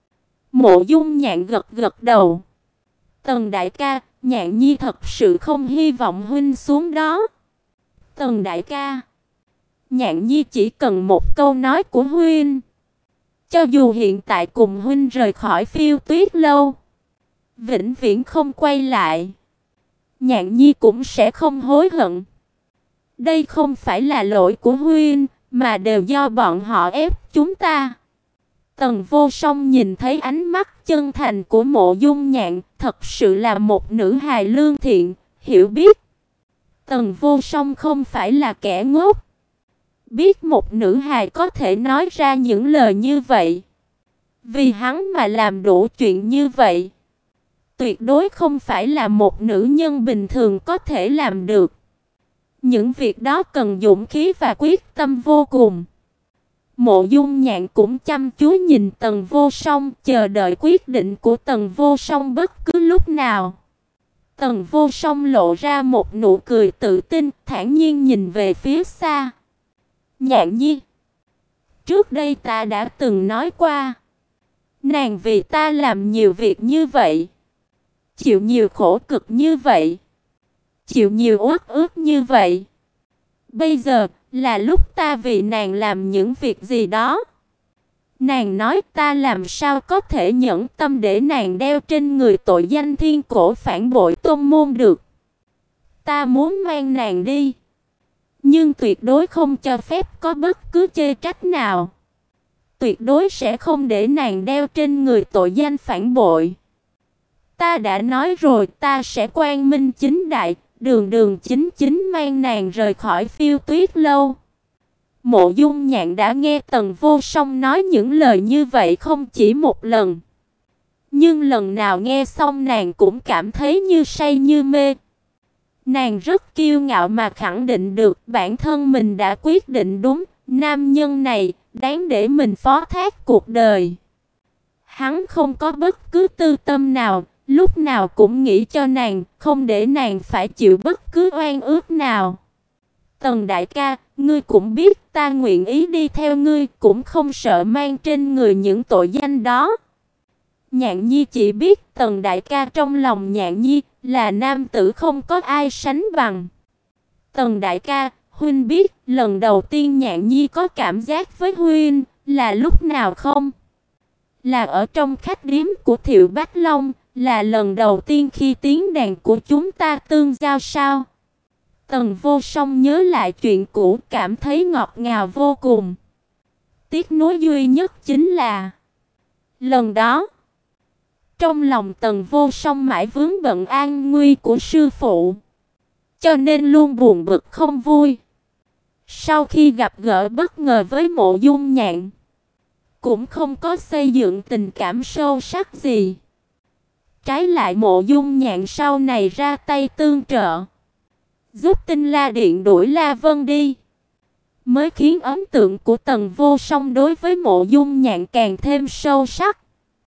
Mộ Dung Nhạn gật gật đầu. Tần đại ca, Nhạn Nhi thật sự không hy vọng huynh xuống đó. Tần đại ca, Nhạn Nhi chỉ cần một câu nói của huynh. Cho dù hiện tại cùng huynh rời khỏi Phiêu Tuyết lâu, vĩnh viễn không quay lại, Nhạn Nhi cũng sẽ không hối hận. Đây không phải là lỗi của huynh, mà đều do bọn họ ép chúng ta. Tần Vô Song nhìn thấy ánh mắt chân thành của Mộ Dung Nhạn, thật sự là một nữ hài lương thiện, hiểu biết. Tần Vô Song không phải là kẻ ngốc, biết một nữ hài có thể nói ra những lời như vậy, vì hắn mà làm đủ chuyện như vậy, tuyệt đối không phải là một nữ nhân bình thường có thể làm được. Những việc đó cần dũng khí và quyết tâm vô cùng. Mộ Dung Nhạn cũng chăm chú nhìn Tần Vô Song, chờ đợi quyết định của Tần Vô Song bất cứ lúc nào. Tần Vô Song lộ ra một nụ cười tự tin, thản nhiên nhìn về phía xa. Nhạn Nhi, trước đây ta đã từng nói qua, nàng vì ta làm nhiều việc như vậy, chịu nhiều khổ cực như vậy, chịu nhiều uất ức như vậy. Bây giờ là lúc ta vì nàng làm những việc gì đó. Nàng nói ta làm sao có thể nhẫn tâm để nàng đeo trên người tội danh thiên cổ phản bội tôn môn được. Ta muốn mang nàng đi, nhưng tuyệt đối không cho phép có bất cứ chê trách nào. Tuyệt đối sẽ không để nàng đeo trên người tội danh phản bội. Ta đã nói rồi, ta sẽ quang minh chính đại, đường đường chính chính mang nàng rời khỏi Phiêu Tuyết lâu. Mộ Dung Nhạn đã nghe Tần Vô Song nói những lời như vậy không chỉ một lần, nhưng lần nào nghe xong nàng cũng cảm thấy như say như mê. Nàng rất kiêu ngạo mà khẳng định được bản thân mình đã quyết định đúng, nam nhân này đáng để mình phó thác cuộc đời. Hắn không có bất cứ tư tâm nào, lúc nào cũng nghĩ cho nàng, không để nàng phải chịu bất cứ oan ức nào. Tần đại ca, ngươi cũng biết ta nguyện ý đi theo ngươi, cũng không sợ mang trên người những tội danh đó. Nhạn Nhi chỉ biết Tần đại ca trong lòng Nhạn Nhi là nam tử không có ai sánh bằng. Tần đại ca, huynh biết lần đầu tiên Nhạn Nhi có cảm giác với huynh là lúc nào không? Là ở trong khách điếm của Thiệu Bách Long, là lần đầu tiên khi tiếng đàn của chúng ta tương giao sao? Tần Vô Song nhớ lại chuyện cũ cảm thấy ngọt ngào vô cùng. Tiếc nuối duy nhất chính là lần đó, trong lòng Tần Vô Song mãi vướng bận an nguy của sư phụ, cho nên luôn buồn bực không vui. Sau khi gặp gỡ bất ngờ với Mộ Dung Nhạn, cũng không có xây dựng tình cảm sâu sắc gì. Trái lại Mộ Dung Nhạn sau này ra tay tương trợ, giúp Tinh La Điện đuổi La Vân đi, mới khiến ấn tượng của Tần Vô Song đối với Mộ Dung Nhạn càng thêm sâu sắc.